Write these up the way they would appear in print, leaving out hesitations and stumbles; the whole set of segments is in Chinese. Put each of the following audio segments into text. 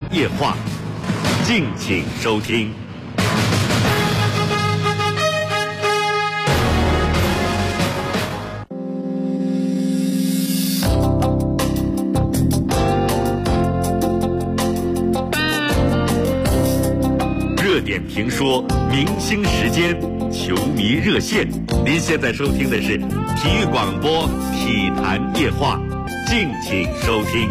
夜话，敬请收听。热点评说，明星时间，球迷热线。您现在收听的是体育广播《体坛夜话》，敬请收听。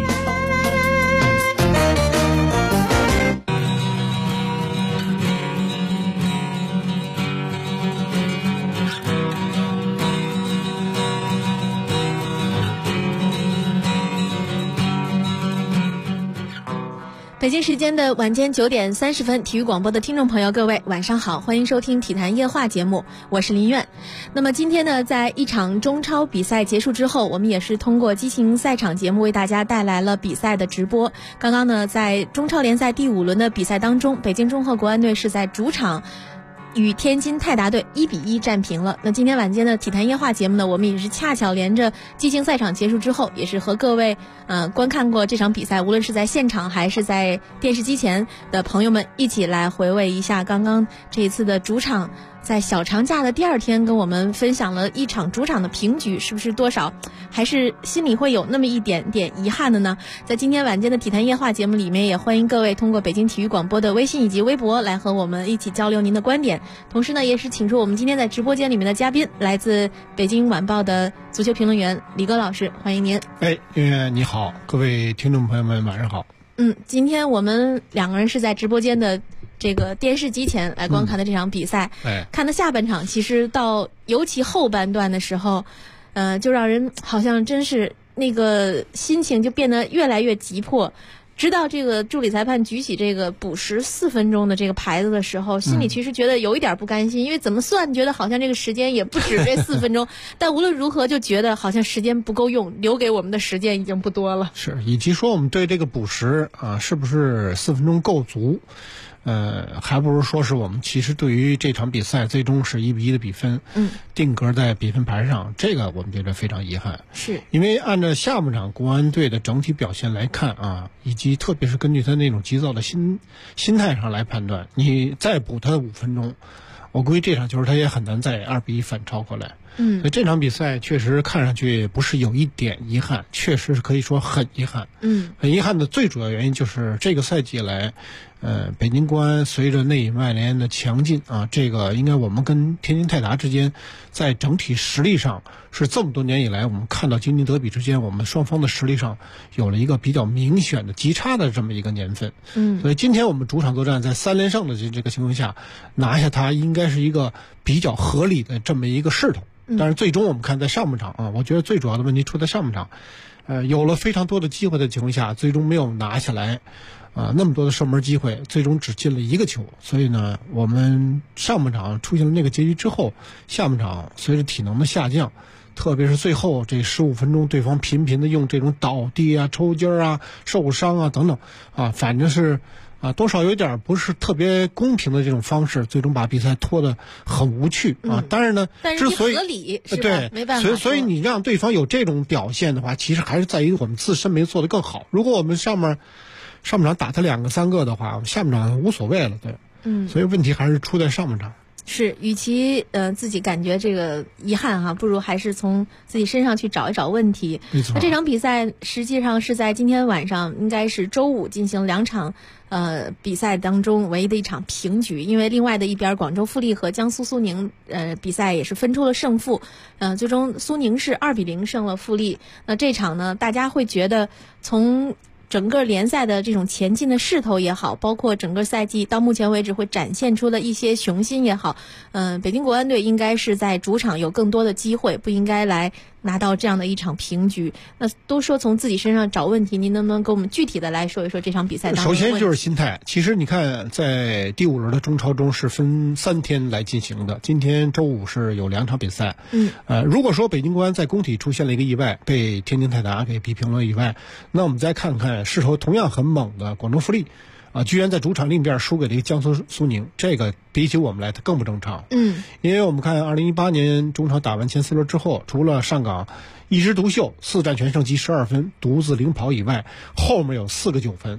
北京时间的晚间9点30分，体育广播的听众朋友，各位晚上好，欢迎收听体坛夜话节目，我是林苑。那么今天呢，在一场中超比赛结束之后，我们也是通过激情赛场节目为大家带来了比赛的直播。刚刚呢，在中超联赛第5轮的比赛当中，北京中赫国安队是在主场与天津泰达队1-1战平了。那今天晚间的体坛夜话节目呢，我们也是恰巧连着激情赛场结束之后，也是和各位观看过这场比赛，无论是在现场还是在电视机前的朋友们一起来回味一下刚刚这一次的主场在小长假的第2天跟我们分享了一场主场的平局，是不是多少还是心里会有那么一点点遗憾的呢？在今天晚间的体坛夜话节目里面，也欢迎各位通过北京体育广播的微信以及微博来和我们一起交流您的观点。同时呢，也是请出我们今天在直播间里面的嘉宾，来自北京晚报的足球评论员李戈老师，欢迎您。 你好，各位听众朋友们晚上好。 今天我们2个人是在直播间的这个电视机前来观看的这场比赛，看的下半场，其实到尤其后半段的时候，就让人好像真是那个心情就变得越来越急迫。直到这个助理裁判举起这个补时4分钟的这个牌子的时候，心里其实觉得有一点不甘心，因为怎么算觉得好像这个时间也不止这4分钟，但无论如何就觉得好像时间不够用，留给我们的时间已经不多了。 是，以及说我们对这个补时是不是4分钟够足？还不如说是我们其实对于这场比赛最终是1-1的比分，定格在比分牌上，这个我们觉得非常遗憾。 是因为按照下半场国安队的整体表现来看以及特别是根据他那种急躁的心态上来判断，你再补他5分钟，我估计这场球他也很难再2-1反超过来。所以这场比赛确实看上去不是有一点遗憾，确实是可以说很遗憾。很遗憾的最主要原因就是这个赛季以来，北京国安随着内引外联的强劲这个应该我们跟天津泰达之间在整体实力上是这么多年以来我们看到京津德比之间我们双方的实力上有了一个比较明显的极差的这么一个年份。所以今天我们主场作战在3连胜的这个情况下拿下它，应该是一个比较合理的这么一个势头。但是最终我们看在上半场我觉得最主要的问题出在上半场，有了非常多的机会的情况下，最终没有拿下来，那么多的射门机会，最终只进了1个球。所以呢，我们上半场出现了那个结局之后，下半场随着体能的下降，特别是最后这15分钟，对方频频的用这种倒地抽筋受伤等等反正是多少有点不是特别公平的这种方式，最终把比赛拖得很无趣当然呢，之所以合理是吧？ 对， 没办法。 所以你让对方有这种表现的话，其实还是在于我们自身没做得更好。如果我们上半场打他2个3个的话，下半场无所谓了，对。所以问题还是出在上半场。 是，与其自己感觉这个遗憾不如还是从自己身上去找一找问题。 没错。 那这场比赛实际上是在今天晚上，应该是周五进行2场比赛当中唯一的一场平局，因为另外的一边广州富力和江苏苏宁比赛也是分出了胜负，最终苏宁是2-0胜了富力。那这场呢，大家会觉得从整个联赛的这种前进的势头也好，包括整个赛季到目前为止会展现出的一些雄心也好，北京国安队应该是在主场有更多的机会，不应该来拿到这样的一场平局。那都说从自己身上找问题，您能不能给我们具体的来说一说这场比赛当中的问题？ 首先就是心态。其实你看，在第5轮的中超中是分3天来进行的，今天周五是有2场比赛。如果说北京国安在工体出现了一个意外，被天津泰达给逼平了以外，那我们再看看势头同样很猛的广州富力居然在主场另一边输给了一个江苏苏宁，这个比起我们来它更不正常。因为我们看2018年中超打完前4轮之后，除了上港一枝独秀4战全胜积12分独自领跑以外，后面有4个9分，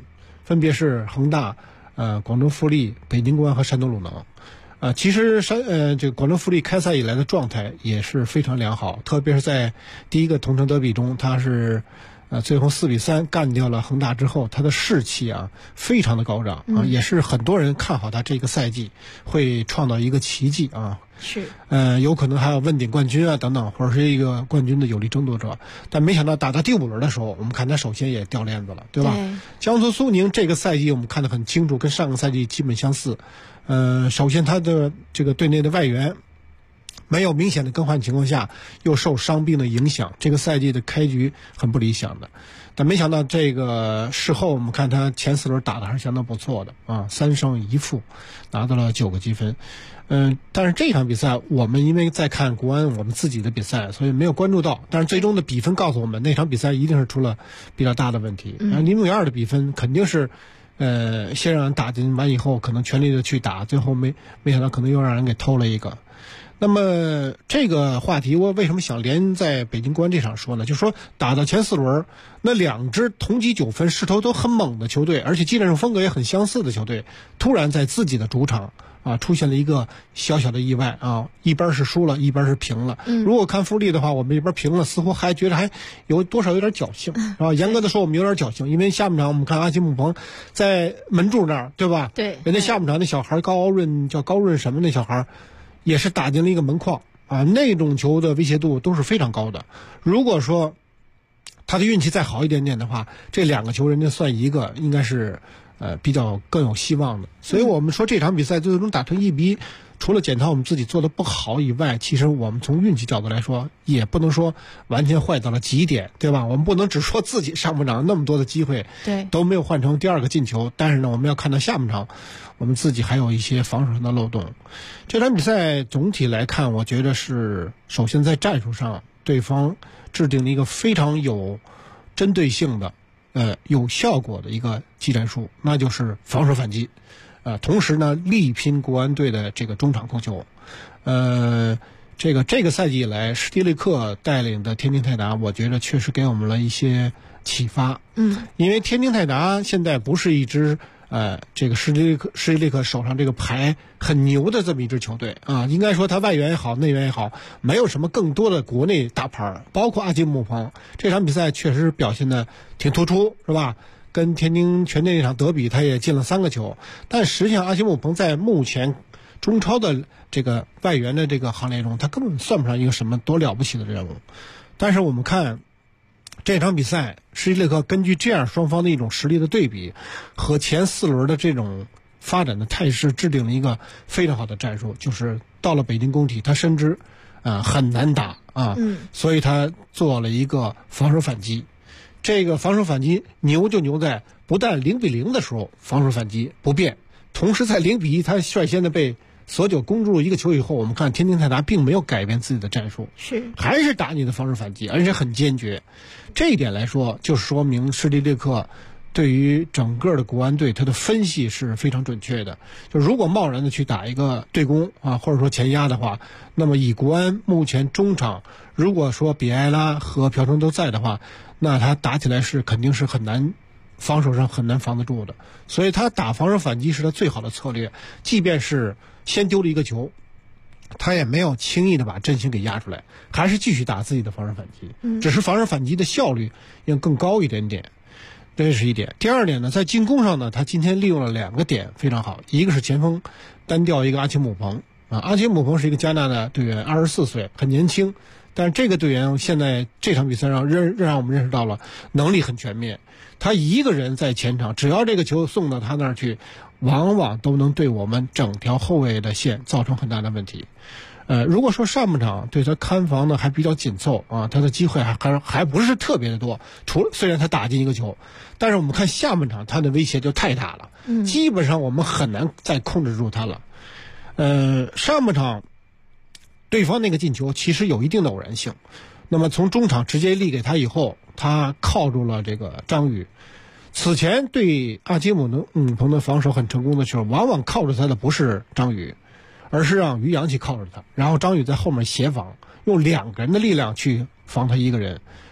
分别是恒大、广州富力、北京国安和山东鲁能。其实这个广州富力开赛以来的状态也是非常良好，特别是在第一个同城德比中，他是最后4-3干掉了恒大之后，他的士气非常的高涨也是很多人看好他这个赛季会创造一个奇迹是有可能还要问鼎冠军等等，或者是一个冠军的有力争夺者。但没想到打到第5轮的时候，我们看他首先也掉链子了，对吧？江苏苏宁这个赛季我们看得很清楚，跟上个赛季基本相似。首先他的这个队内的外援没有明显的更换情况下，又受伤病的影响，这个赛季的开局很不理想的。但没想到这个事后我们看他前4轮打得还是相当不错的3胜1负，拿到了9个积分。但是这场比赛我们因为在看国安我们自己的比赛，所以没有关注到。但是最终的比分告诉我们，那场比赛一定是出了比较大的问题。0-2的比分肯定是先让人打进完以后，可能全力的去打，最后没想到可能又让人给偷了一个。那么这个话题我为什么想连在北京国安这场说呢？就是说打到前4轮，那2支同积9分势头都很猛的球队，而且技战术风格也很相似的球队，突然在自己的主场出现了一个小小的意外一边是输了，一边是平了。如果看富力的话，我们这边平了，似乎还觉得还有多少有点侥幸严格的说我们有点侥幸，因为下半场我们看阿基姆彭在门柱那儿，对吧？ 对， 人家下半场那小孩高润什么那小孩也是打进了一个门框那种球的威胁度都是非常高的。如果说他的运气再好一点点的话，这2个球人家算一个，应该是比较更有希望的。所以我们说这场比赛最终打成1-1，除了检讨我们自己做的不好以外，其实我们从运气角度来说，也不能说完全坏到了极点，对吧？我们不能只说自己上半场那么多的机会都没有换成第2个进球，但是呢，我们要看到下半场我们自己还有一些防守上的漏洞。这场比赛总体来看，我觉得是首先在战术上，对方制定了一个非常有针对性的有效果的一个技战术，那就是防守反击同时呢力拼国安队的这个中场控球。这个赛季以来，施蒂利克带领的天津泰达，我觉得确实给我们了一些启发。因为天津泰达现在不是一支这个施蒂利克手上这个牌很牛的这么一支球队应该说他外援也好，内援也好，没有什么更多的国内大牌，包括阿基姆彭这场比赛确实表现的挺突出，是吧？跟天津权健那场德比他也进了3个球，但实际上阿基姆彭在目前中超的这个外援的这个行列中，他根本算不上一个什么多了不起的人物。但是我们看这场比赛，施蒂利克根据这样双方的一种实力的对比和前4轮的这种发展的态势，制定了一个非常好的战术，就是到了北京工体他深知很难打所以他做了一个防守反击。这个防守反击牛就牛在不但0-0的时候防守反击不变，同时在0-1他率先的被索久攻入一个球以后，我们看天津泰达并没有改变自己的战术，还是打你的防守反击，而且很坚决。这一点来说，就说明施蒂利克对于整个的国安队他的分析是非常准确的。就如果贸然的去打一个对攻或者说前压的话，那么以国安目前中场，如果说比埃拉和朴成都在的话，那他打起来是肯定是很难，防守上很难防得住的。所以他打防守反击是他最好的策略，即便是先丢了一个球，他也没有轻易的把阵型给压出来，还是继续打自己的防守反击，只是防守反击的效率要更高一点点。这是一点。第二点呢，在进攻上呢，他今天利用了2个点非常好，一个是前锋单调一个阿奇姆彭阿奇姆彭是一个加纳的队员，24岁，很年轻，但是这个队员现在这场比赛上让我们认识到了能力很全面。他一个人在前场，只要这个球送到他那儿去，往往都能对我们整条后卫的线造成很大的问题。如果说上半场对他看防呢还比较紧凑他的机会还不是特别的多，虽然他打进一个球，但是我们看下半场他的威胁就太大了，基本上我们很难再控制住他了。上半场对方那个进球其实有一定的偶然性，那么从中场直接立给他以后，他靠住了这个张宇。此前对阿基姆彭的防守很成功的时候，往往靠着他的不是张宇，而是让于洋去靠着他，然后张宇在后面协防，用2个人的力量去防他一个人。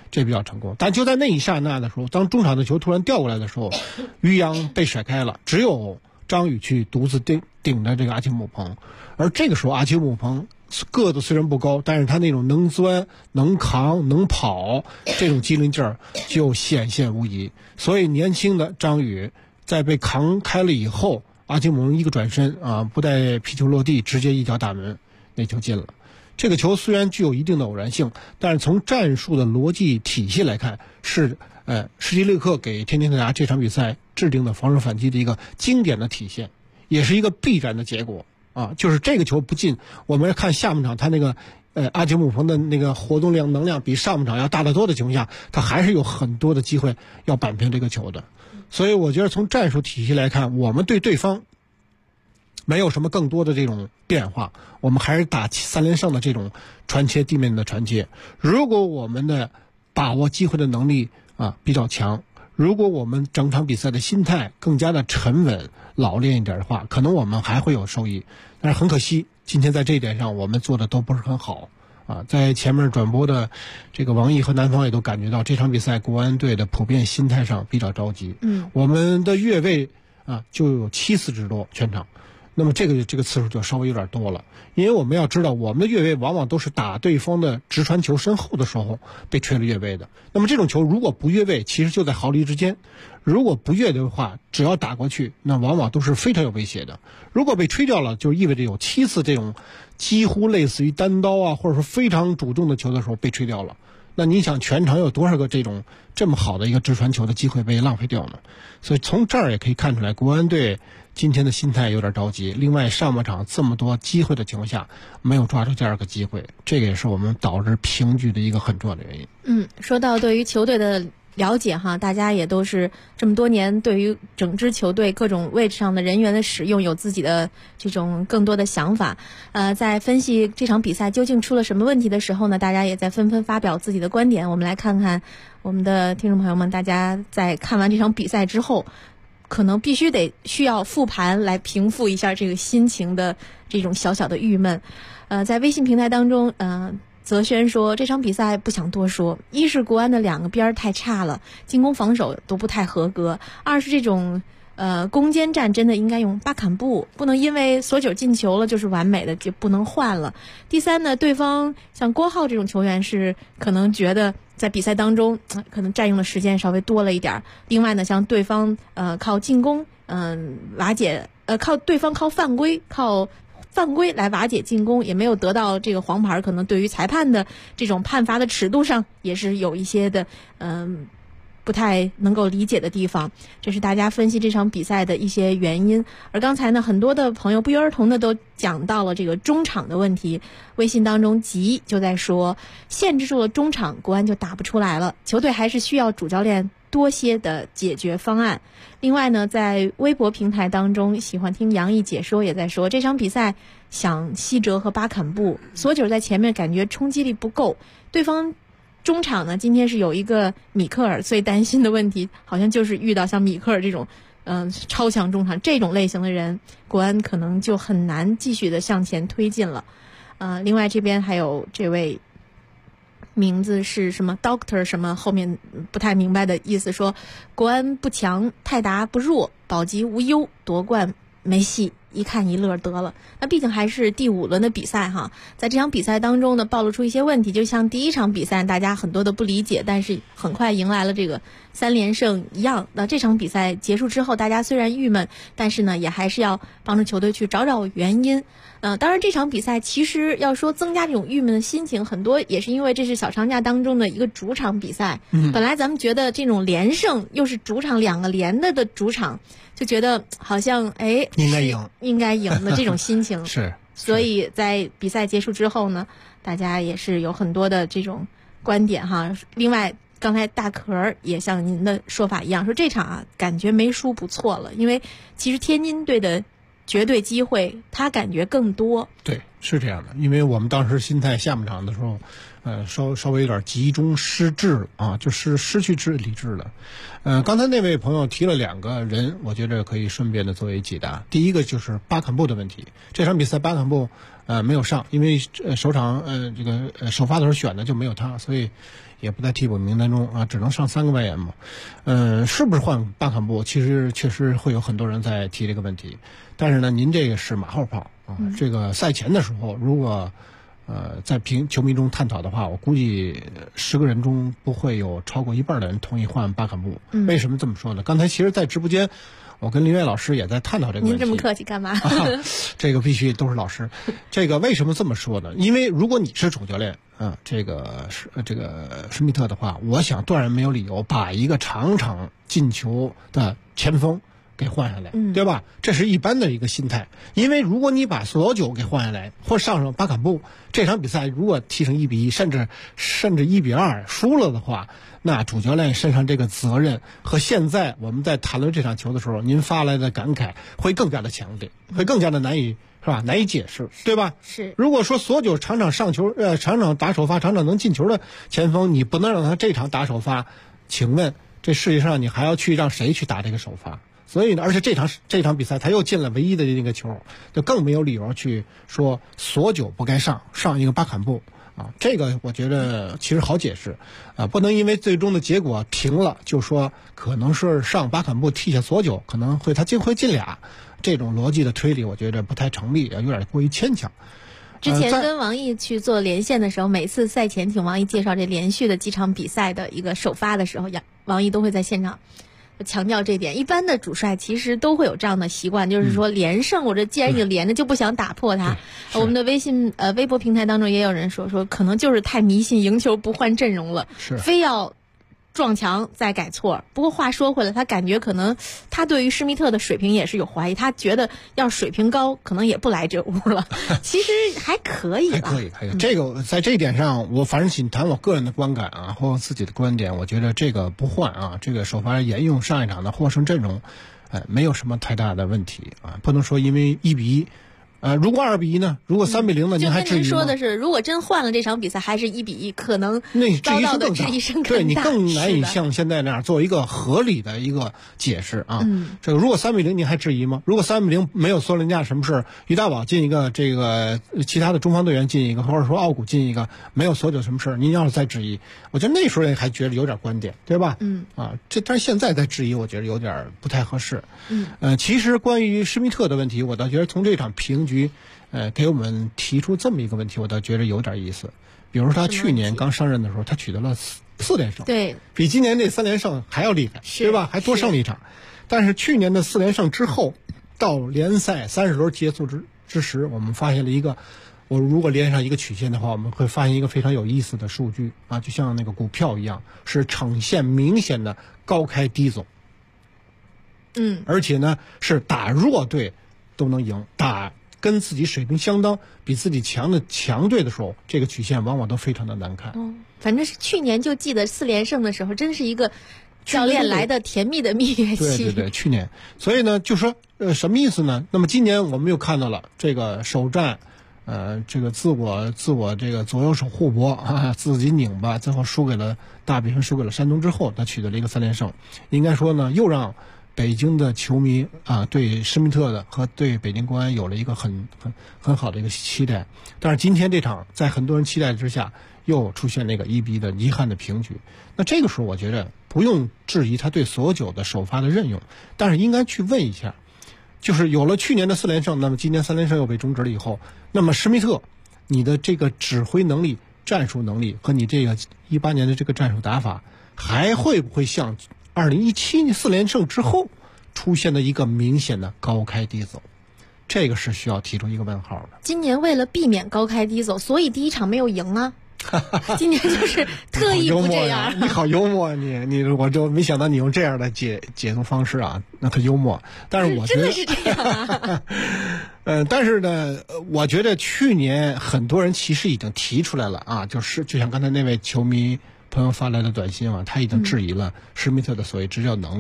这比较成功。但就在那一刹那的时候，当中场的球突然掉过来的时候，于洋被甩开了，只有张宇去独自顶着这个阿奇姆彭。而这个时候阿奇姆彭个子虽然不高，但是他那种能钻能扛能跑这种机灵劲儿就显现无疑。所以年轻的张宇在被扛开了以后，阿奇姆彭一个转身啊，不带皮球落地，直接一脚打门，那球进了。这个球虽然具有一定的偶然性，但是从战术的逻辑体系来看，是施蒂利克给天津泰达这场比赛制定的防守反击的一个经典的体现，也是一个必然的结果啊。就是这个球不进，我们看下半场他那个阿奇姆彭的那个活动量能量比上半场要大得多的情况下，他还是有很多的机会要扳平这个球的。所以我觉得从战术体系来看，我们对对方没有什么更多的这种变化，我们还是打3连胜的这种传切，地面的传切。如果我们的把握机会的能力比较强，如果我们整场比赛的心态更加的沉稳老练一点的话，可能我们还会有收益。但是很可惜，今天在这一点上我们做的都不是很好在前面转播的这个王毅和南方也都感觉到这场比赛国安队的普遍心态上比较着急。我们的越位就有7次之多全场。那么这个次数就稍微有点多了，因为我们要知道，我们的越位往往都是打对方的直传球身后的时候被吹了越位的。那么这种球如果不越位，其实就在毫厘之间；如果不越的话，只要打过去，那往往都是非常有威胁的。如果被吹掉了，就意味着有7次这种几乎类似于单刀或者说非常主动的球的时候被吹掉了。那你想全场有多少个这么好的一个直传球的机会被浪费掉呢？所以从这儿也可以看出来，国安队今天的心态有点着急。另外，上半场这么多机会的情况下，没有抓住第2个机会，这个也是我们导致平局的一个很重要的原因。 说到对于球队的了解哈，大家也都是这么多年对于整支球队各种位置上的人员的使用有自己的这种更多的想法。在分析这场比赛究竟出了什么问题的时候呢，大家也在纷纷发表自己的观点。我们来看看我们的听众朋友们，大家在看完这场比赛之后，可能需要复盘来平复一下这个心情的这种小小的郁闷。在微信平台当中，泽轩说这场比赛不想多说，一是国安的2个边太差了，进攻防守都不太合格；二是这种攻坚战真的应该用巴坎布，不能因为索9进球了就是完美的，就不能换了。第三呢，对方像郭浩这种球员是可能觉得在比赛当中可能占用的时间稍微多了一点。另外呢，像对方靠进攻瓦解靠对方靠犯规来瓦解进攻，也没有得到这个黄牌，可能对于裁判的这种判罚的尺度上也是有一些的不太能够理解的地方。这是大家分析这场比赛的一些原因。而刚才呢，很多的朋友不约而同的都讲到了这个中场的问题。微信当中吉就在说，限制住了中场，国安就打不出来了，球队还是需要主教练多些的解决方案。另外呢，在微博平台当中喜欢听杨毅解说也在说，这场比赛想西哲和巴坎布，索9在前面感觉冲击力不够，对方中场呢今天是有一个米克尔，最担心的问题好像就是遇到像米克尔这种超强中场这种类型的人，国安可能就很难继续的向前推进了。另外这边还有这位名字是什么 Doctor 什么，后面不太明白的意思，说国安不强，泰达不弱，保级无忧，夺冠没戏，一看一乐得了。那毕竟还是第5轮的比赛哈，在这场比赛当中呢，暴露出一些问题，就像第1场比赛大家很多的不理解，但是很快迎来了这个3连胜一样。那这场比赛结束之后，大家虽然郁闷，但是呢也还是要帮助球队去找找原因。当然这场比赛其实要说增加这种郁闷的心情，很多也是因为这是小长假当中的一个主场比赛。本来咱们觉得这种连胜又是主场2个连的主场，就觉得好像应该赢的这种心情是。 所以在比赛结束之后呢，大家也是有很多的这种观点哈。另外刚才大壳也像您的说法一样，说这场感觉没输不错了，因为其实天津队的绝对机会他感觉更多。 对，是这样的，因为我们当时心态下半场的时候稍微有点急中失智了啊，就是失去理智了。刚才那位朋友提了2个人，我觉得可以顺便的作为解答。第一个就是巴坎布的问题，这场比赛巴坎布没有上，因为首场这个首发的时候选的就没有他，所以也不在替补名单中啊，只能上3个外援嘛。是不是换巴坎布？其实确实会有很多人在提这个问题，但是呢，您这个是马后炮啊。这个赛前的时候，如果在球迷中探讨的话，我估计10个人中不会有超过1半的人同意换巴坎布。为什么这么说呢？刚才其实，在直播间，我跟林岳老师也在探讨这个问题。 您这么客气干嘛？ 这个必须都是老师。这个为什么这么说呢？因为如果你是主教练，这个施密特的话，我想断然没有理由把一个场场进球的前锋给换下来，对吧？这是一般的一个心态。因为如果你把索九给换下来，或上巴坎布，这场比赛如果踢成1-1，甚至1-2输了的话，那主教练身上这个责任和现在我们在谈论这场球的时候您发来的感慨会更加的强烈，会更加的难以解释，对吧？ 是。如果说索九场场上球，场场打首发，场场能进球的前锋，你不能让他这场打首发，请问这世界上你还要去让谁去打这个首发？所以呢，而且这场比赛他又进了唯一的那个球，就更没有理由去说索九不该上一个巴坎布啊。这个我觉得其实好解释啊，不能因为最终的结果平了就说可能是上巴坎布替下索九，可能他会进俩，这种逻辑的推理我觉得不太成立，有点过于牵强。 之前跟王毅去做连线的时候，每次赛前听王毅介绍这连续的几场比赛的一个首发的时候，王毅都会在现场强调这点。一般的主帅其实都会有这样的习惯，就是说连胜，我这既然已经连着，就不想打破它。我们的微博平台当中也有人说可能就是太迷信赢球不换阵容了，非要撞墙再改错。不过话说回来，他感觉可能他对于施密特的水平也是有怀疑，他觉得要水平高可能也不来这屋了。其实还可以吧， 还可以。这个在这一点上，我反正仅谈我个人的观感啊，或自己的观点，我觉得这个不换啊，这个首发沿用上一场的获胜阵容，没有什么太大的问题啊，不能说因为1-1。如果2-1呢？如果3-0呢？您还质疑吗？ 就跟您说的是，如果真换了这场比赛还是1-1，可能遭到的质疑声更大。 对，你更难以像现在那样做一个合理的一个解释啊。这个如果3-0，您还质疑吗？如果3-0没有索伦加什么事，于大宝进一个，这个其他的中方队员进一个，或者说奥古进一个，没有索九什么事，您要是再质疑，我觉得那时候还觉得有点观点，对吧？但是现在再质疑，我觉得有点不太合适。其实关于施密特的问题，我倒觉得从这场平局，给我们提出这么一个问题，我倒觉得有点意思。比如说他去年刚上任的时候，他取得了4连胜， 对， 比今年这3连胜还要厉害，对吧？还多胜了一场。但是去年的4连胜之后，到联赛30轮结束之时，我们发现了一个，我如果连上一个曲线的话，我们会发现一个非常有意思的数据啊，就像那个股票一样，是呈现明显的高开低走。而且呢，是打弱队都能赢，打跟自己水平相当、比自己强的强队的时候，这个曲线往往都非常的难看。 反正是去年就记得4连胜的时候，真是一个教练来的甜蜜的蜜月期。 对，去年。所以呢，就说什么意思呢？那么今年我们又看到了这个首战，这个自我这个左右手互搏啊，自己拧巴，最后大比分输给了山东之后，他取得了一个3连胜。应该说呢，又让北京的球迷啊，对施密特的和对北京国安有了一个很好的一个期待。但是今天这场在很多人期待之下，又出现那个1-1的遗憾的平局。那这个时候我觉得不用质疑他对索九的首发的任用，但是应该去问一下，就是有了去年的4连胜，那么今年3连胜又被终止了以后，那么施密特你的这个指挥能力、战术能力和你这个18年的这个战术打法，还会不会像2017年4连胜之后出现的一个明显的高开低走？这个是需要提出一个问号的。 今年为了避免高开低走，所以第一场没有赢啊。今年就是特意不这样。 你好幽默，我就没想到你用这样的解读方式啊，那可幽默。但是我觉得真的是这样啊。 但是呢，我觉得去年很多人其实已经提出来了啊，就像刚才那位球迷朋友发来的短信啊，他已经质疑了施密特的所谓执教能力。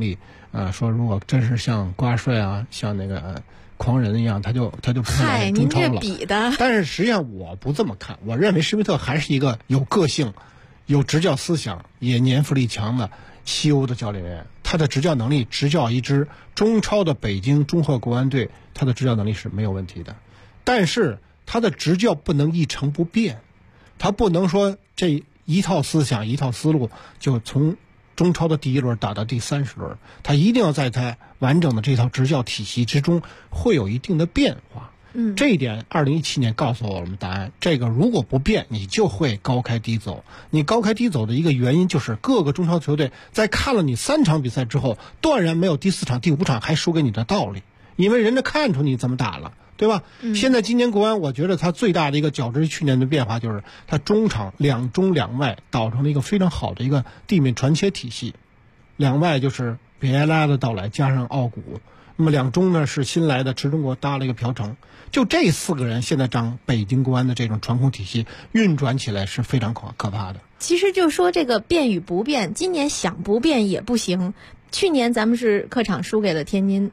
说如果真是像瓜帅啊，像那个狂人一样，他就不会来您中超了。 这比的， 但是实际上我不这么看，我认为施密特还是一个有个性、有执教思想、也年富力强的西欧的教练员。他的执教能力，执教一支中超的北京中赫国安队，他的执教能力是没有问题的。但是他的执教不能一成不变，他不能说这一套思想、一套思路就从中超的第一轮打到第30轮，他一定要在他完整的这套执教体系之中会有一定的变化。这一点2017年告诉我们答案。这个如果不变，你就会高开低走。你高开低走的一个原因就是各个中超球队在看了你3场比赛之后，断然没有第4场、第5场还输给你的道理，因为人家看出你怎么打了，对吧？现在今年国安，我觉得他最大的一个较之于去年的变化，就是他中场2中2外导成了一个非常好的一个地面传切体系。2外就是比埃拉的到来加上奥古，那么2中呢是新来的池中国搭了一个朴成。就这4个人现在让北京国安的这种传控体系运转起来是非常可怕的。 其实就说这个变与不变，今年想不变也不行。去年咱们是客场输给了天津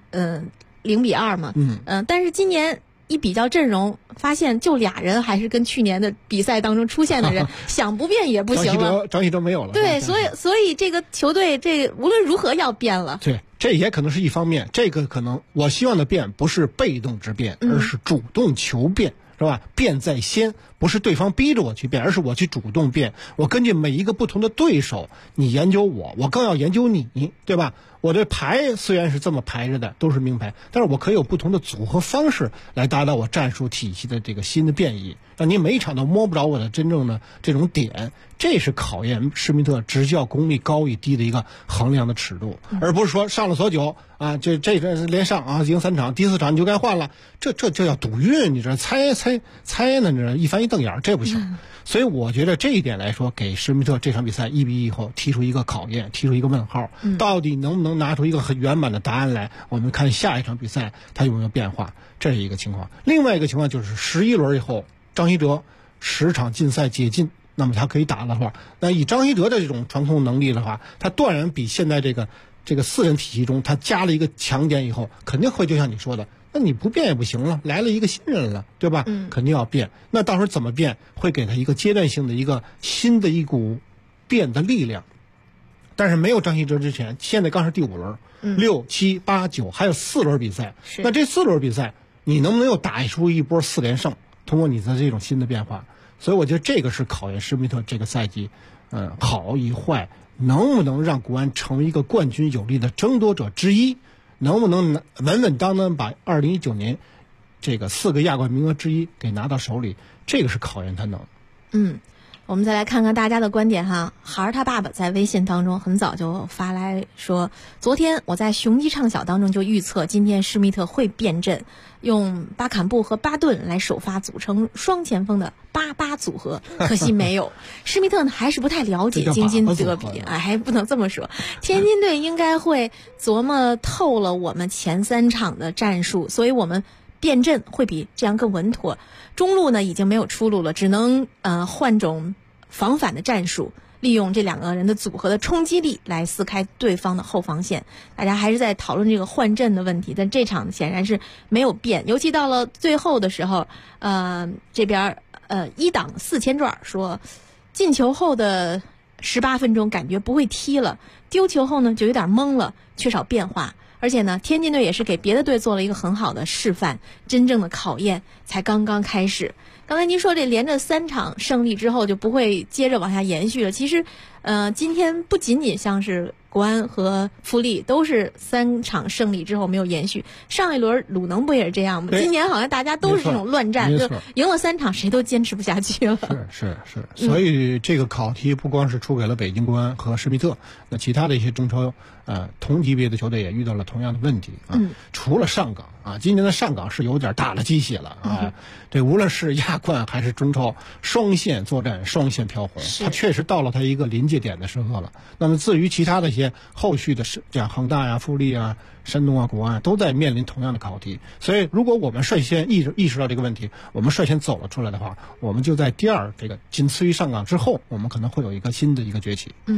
，0-2嘛，但是今年一比较阵容，发现就俩人还是跟去年的比赛当中出现的人，想不变也不行了。 张稀哲没有了。 对，所以这个球队这无论如何要变了。 对，这也可能是一方面。这个可能我希望的变不是被动之变，而是主动求变。是吧？变在先，不是对方逼着我去变，而是我去主动变。我根据每一个不同的对手，你研究我，我更要研究你，对吧？我这牌虽然是这么排着的，都是名牌，但是我可以有不同的组合方式来达到我战术体系的这个新的变异，让你每一场都摸不着我的真正的这种点。这是考验施密特执教功力高与低的一个衡量的尺度，而不是说上了所久啊，这个连上啊，赢3场，第4场你就该换了，这叫赌运，你这猜呢，这一翻一瞪眼，这不行。所以我觉得这一点来说，给施密特这场比赛1-1以后提出一个考验，提出一个问号，到底能不能拿出一个很圆满的答案来？我们看下一场比赛他有没有变化，这是一个情况。另外一个情况就是11轮以后，张稀哲10场禁赛解禁。那么他可以打的话，那以张稀哲的这种传控能力的话，他断然比现在这个4人体系中他加了一个强点以后，肯定会就像你说的，那你不变也不行了，来了一个新人了，对吧？肯定要变。那到时候怎么变，会给他一个阶段性的一个新的一股变的力量。但是没有张稀哲之前，现在刚是第5轮，6、7、8、9还有4轮比赛，那这4轮比赛你能不能又打出一波4连胜？通过你的这种新的变化。所以我觉得这个是考验施密特这个赛季，好与坏，能不能让国安成为一个冠军有力的争夺者之一，能不能稳稳当当把2019年这个4个亚冠名额之一给拿到手里，这个是考验他能。 我们再来看看大家的观点哈。孩儿他爸爸在微信当中很早就发来说，昨天我在雄鸡唱晓当中就预测今天施密特会变阵，用巴坎布和巴顿来首发组成双前锋的8-8组合，可惜没有。施密特呢还是不太了解京津德比，还不能这么说。天津队应该会琢磨透了我们前3场的战术，所以我们变阵会比这样更稳妥。中路呢已经没有出路了，只能换种防反的战术，利用这2个人的组合的冲击力来撕开对方的后防线。大家还是在讨论这个换阵的问题，但这场显然是没有变。尤其到了最后的时候，这边1档4千转说，进球后的18分钟感觉不会踢了，丢球后呢就有点懵了，缺少变化。而且呢，天津队也是给别的队做了一个很好的示范，真正的考验才刚刚开始。刚才您说这连着3场胜利之后就不会接着往下延续了，其实今天不仅仅像是国安和富力都是3场胜利之后没有延续，上一轮鲁能不也是这样吗？今年好像大家都是这种乱战，就赢了3场谁都坚持不下去了。 是，所以这个考题不光是出给了北京国安和施密特，那其他的一些中超同级别的球队也遇到了同样的问题啊。除了上港啊，今年的上港是有点大了鸡血了啊。这无论是亚冠还是中超，双线作战，双线飘红，他确实到了他一个临界点的时候了。那么至于其他的一些后续的像恒大呀、富力啊、山东啊、国安都在面临同样的考题。所以如果我们率先意识到这个问题，我们率先走了出来的话，我们就在第2这个仅次于上港之后，我们可能会有一个新的一个崛起。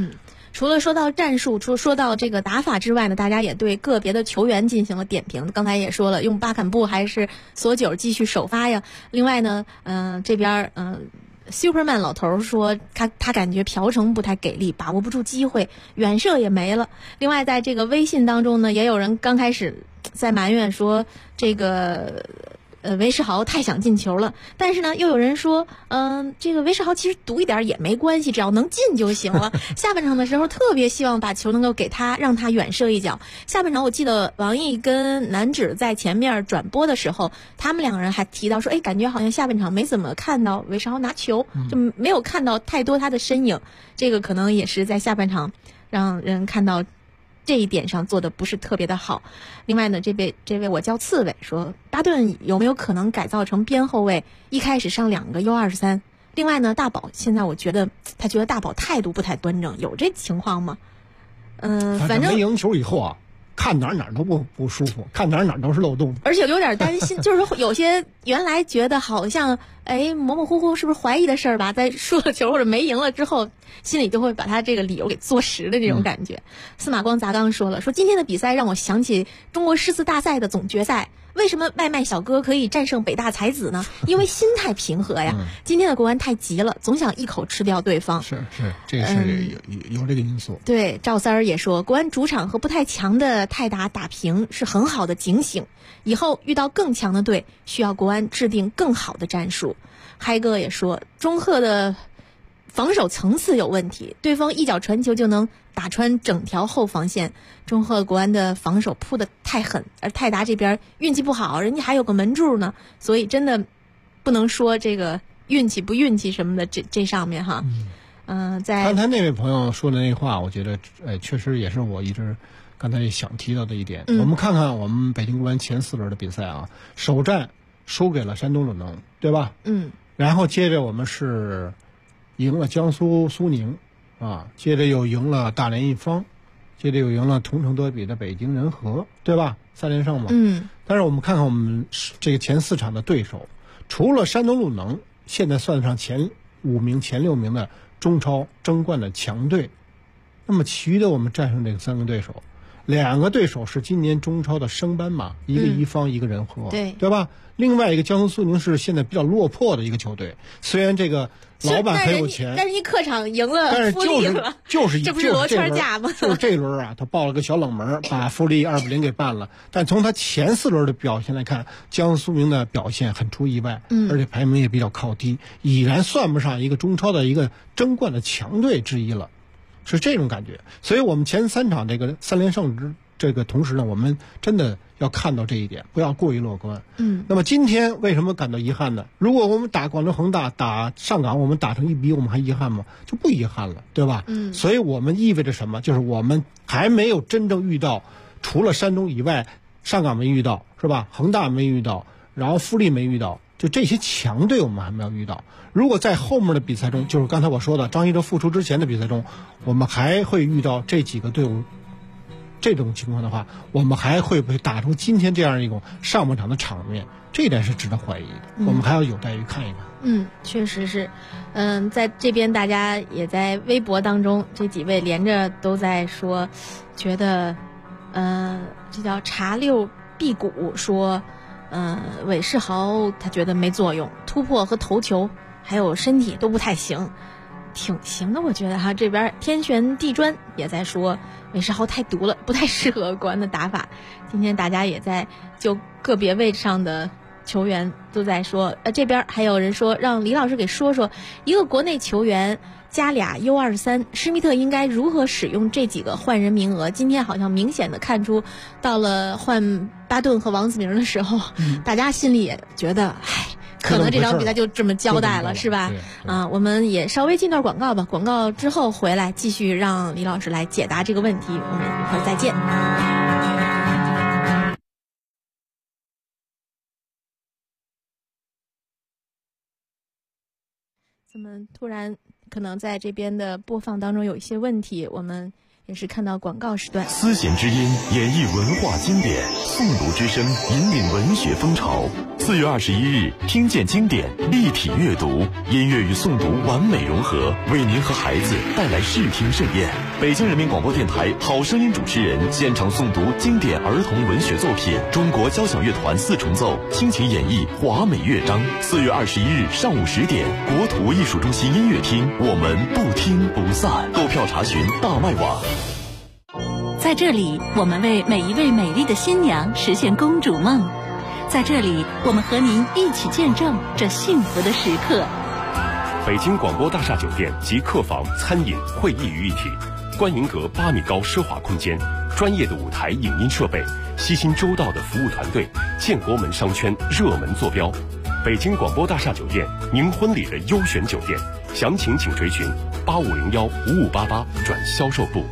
除了说到战术，说到这个打法之外呢，大家也对个别的球员进行了点评。刚才也说了，用巴坎布还是索久继续首发呀。另外呢，这边Superman 老头说他感觉朴成不太给力，把握不住机会，远射也没了。另外在这个微信当中呢，也有人刚开始在埋怨说这个韦世豪太想进球了，但是呢又有人说这个韦世豪其实赌一点也没关系，只要能进就行了。下半场的时候特别希望把球能够给他，让他远射一脚。下半场我记得王毅跟南芷在前面转播的时候，他们两个人还提到说感觉好像下半场没怎么看到韦世豪拿球，就没有看到太多他的身影。这个可能也是在下半场让人看到这一点上做的不是特别的好。另外呢，这位我叫刺猬说，巴顿有没有可能改造成边后卫，一开始上2个 U23？ 另外呢，大宝现在我觉得他觉得大宝态度不太端正，有这情况吗？反正没赢球以后啊，看哪都不舒服，看哪都是漏洞， 而且有点担心，就是有些原来觉得好像模模糊糊是不是怀疑的事儿吧，在输了球或者没赢了之后，心里就会把他这个理由给坐实的这种感觉。司马光砸缸说了，说今天的比赛让我想起中国诗词大赛的总决赛，为什么外卖小哥可以战胜北大才子呢？因为心态平和呀。今天的国安太急了，总想一口吃掉对方。 是，这是有这个因素。 对，赵三儿也说，国安主场和不太强的泰达打平是很好的警醒，以后遇到更强的队，需要国安制定更好的战术。嗨哥也说，中赫的防守层次有问题，对方一脚传球就能打穿整条后防线，中赫国安的防守扑得太狠，而泰达这边运气不好，人家还有个门柱呢，所以真的不能说这个运气不运气什么的，这上面哈。在刚才那位朋友说的那话，我觉得确实也是我一直刚才想提到的一点。我们看看我们北京国安前4轮的比赛啊，首战输给了山东鲁能，对吧？然后接着我们是赢了江苏苏宁啊，接着又赢了大连一方，接着又赢了同城德比的北京人和，对吧？3连胜嘛。但是我们看看我们这个前4场的对手，除了山东鲁能现在算得上前5名前6名的中超争冠的强队，那么其余的我们战胜这个3个对手，2个对手是今年中超的升班马，一个一方，一个人和，对吧？另外一个江苏苏宁是现在比较落魄的一个球队，虽然这个老板很有钱， 但是一客场赢了富力了， 就是这不是罗圈架吗？ 就是这轮啊，他报了个小冷门，把富力2-0给办了。但从他前4轮的表现来看，江苏苏宁的表现很出意外，而且排名也比较靠低，已然算不上一个中超的一个争冠的强队之一了，是这种感觉。所以我们前3场这个3连胜这个同时呢，我们真的要看到这一点，不要过于乐观。那么今天为什么感到遗憾呢？如果我们打广州恒大、打上港，我们打成1-1，我们还遗憾吗？就不遗憾了，对吧？所以我们意味着什么？就是我们还没有真正遇到，除了山东以外，上港没遇到，是吧？恒大没遇到，然后富力没遇到，就这些强队我们还没有遇到。如果在后面的比赛中，就是刚才我说的张稀哲复出之前的比赛中，我们还会遇到这几个队伍，这种情况的话，我们还会不会打出今天这样一种上半场的场面？这一点是值得怀疑的，我们还要有待于看一看。 确实是。在这边大家也在微博当中，这几位连着都在说，觉得这叫茶六辟谷说，韦世豪他觉得没作用，突破和头球还有身体都不太行。挺行的，我觉得哈。这边天旋地转也在说韦世豪太毒了，不太适合国安的打法。今天大家也在就个别位置上的球员都在说，这边还有人说让李老师给说说，一个国内球员加俩 U23，施密特应该如何使用这几个换人名额？今天好像明显的看出，到了换巴顿和王子明的时候，大家心里也觉得，可能这场比赛就这么交代了，是吧？我们也稍微进段广告吧，广告之后回来继续让李老师来解答这个问题，我们一会儿再见。怎么突然可能在这边的播放当中有一些问题，我们也是看到广告时段。 丝弦之音演绎文化经典，诵读之声引领文学风潮。4月21日，听见经典，立体阅读，音乐与诵读完美融合，为您和孩子带来视听盛宴。 北京人民广播电台好声音主持人现场诵读经典儿童文学作品，中国交响乐团4重奏倾情演绎华美乐章。4月21日上午10点，国土艺术中心音乐厅，我们不听不散。购票查询大麦网。 在这里，我们为每一位美丽的新娘实现公主梦。在这里，我们和您一起见证这幸福的时刻。 北京广播大厦酒店及客房、餐饮、会议于一体，观银阁8米高奢华空间，专业的舞台影音设备，悉心周到的服务团队，建国门商圈热门坐标。北京广播大厦酒店，您婚礼的优选酒店，详情请垂询8501-5588转销售部。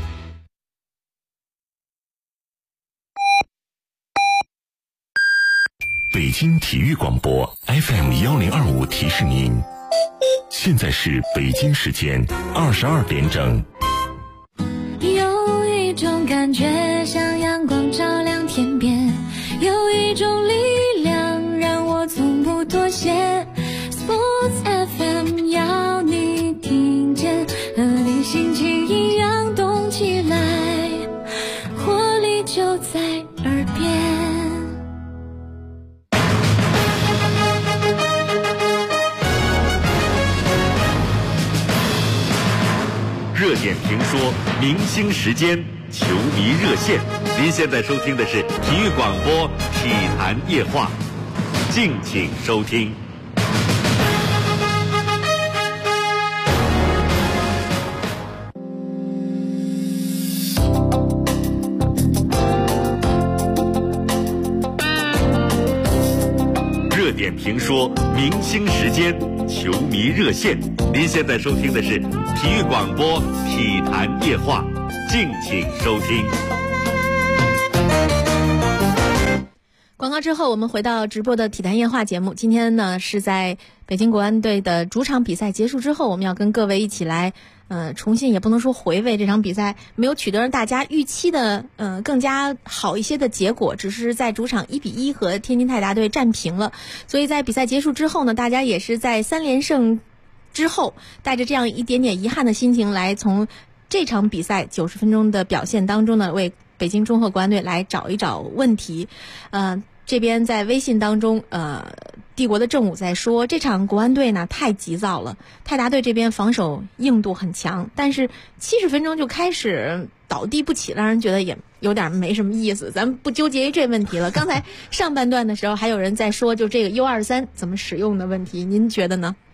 北京体育广播 FM1025提示您，现在是北京时间22点整。 有一种感觉像阳光照亮天边，有一种力量让我从不妥协。 Sports FM 要你听见，和你心情一样动起来，活力就在耳边。 热点评说，明星时间，球迷热线。您现在收听的是体育广播体坛夜话，敬请收听。热点评说，明星时间，球迷热线。您现在收听的是体育广播体坛夜话，敬请收听。 广告之后，我们回到直播的体坛夜话节目。今天呢，是在北京国安队的主场比赛结束之后，我们要跟各位一起来重新也不能说回味这场比赛没有取得让大家预期的更加好一些的结果，只是在主场1-1和天津泰达队战平了。所以在比赛结束之后呢，大家也是在3连胜之后，带着这样一点点遗憾的心情来从这场比赛90分钟的表现当中呢，为北京中赫国安队来找一找问题。这边在微信当中帝国的正午在说，这场国安队呢太急躁了，泰达队这边防守硬度很强，但是70分钟就开始倒地不起，让人觉得也有点没什么意思。咱们不纠结于这问题了。刚才上半段的时候还有人在说就这个 U23 怎么使用的问题，您觉得呢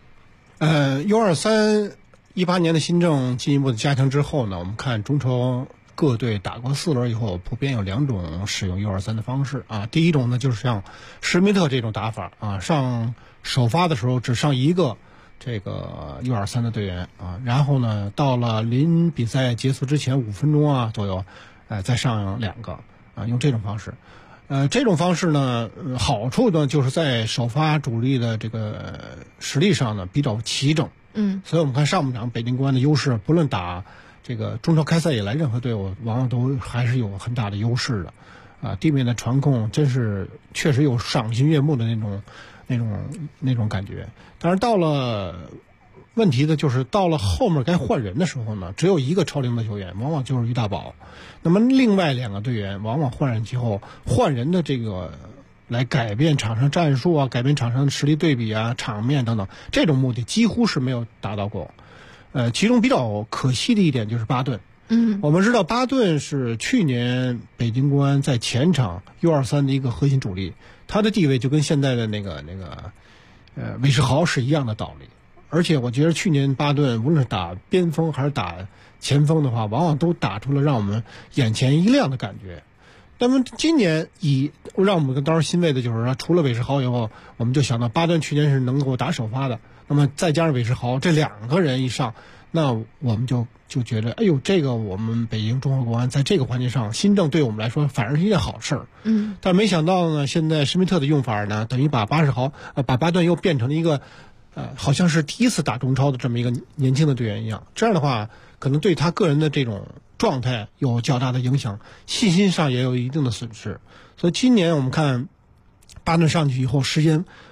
？U23 18年的新政进一步的加强之后呢，我们看中超各队打过4轮以后，普遍有2种使用 U23 的方式啊。第一种呢，就是像施密特这种打法啊，上首发的时候只上一个这个 U23 的队员啊，然后呢，到了临比赛结束之前5分钟啊左右，再上2个啊，用这种方式。这种方式呢，好处呢就是在首发主力的这个实力上呢比较齐整。所以我们看上半场北京国安的优势，不论打这个中超开赛以来，任何队伍往往都还是有很大的优势的，啊，地面的传控真是确实有赏心悦目的那种感觉。但是到了问题的就是到了后面该换人的时候呢，只有一个超龄的球员，往往就是于大宝。那么另外2个队员往往换人之后，换人的这个来改变场上战术啊，改变场上的实力对比啊、场面等等，这种目的几乎是没有达到过。其中比较可惜的一点就是巴顿。我们知道巴顿是去年北京国安在前场 U23 的一个核心主力，他的地位就跟现在的那个韦世豪是一样的道理。而且我觉得去年巴顿无论是打边锋还是打前锋的话，往往都打出了让我们眼前一亮的感觉。那么今年让我们当时欣慰的就是说，除了韦世豪以后，我们就想到巴顿去年是能够打首发的，那么再加上韦世豪这2个人一上，那我们就觉得，哎呦，这个我们北京中赫国安在这个环节上，新政对我们来说反而是一件好事儿。但没想到呢，现在施密特的用法呢，等于把把巴顿又变成了一个好像是第一次打中超的这么一个年轻的队员一样。这样的话，可能对他个人的这种状态有较大的影响，信心上也有一定的损失。所以今年我们看巴顿上去以后，时间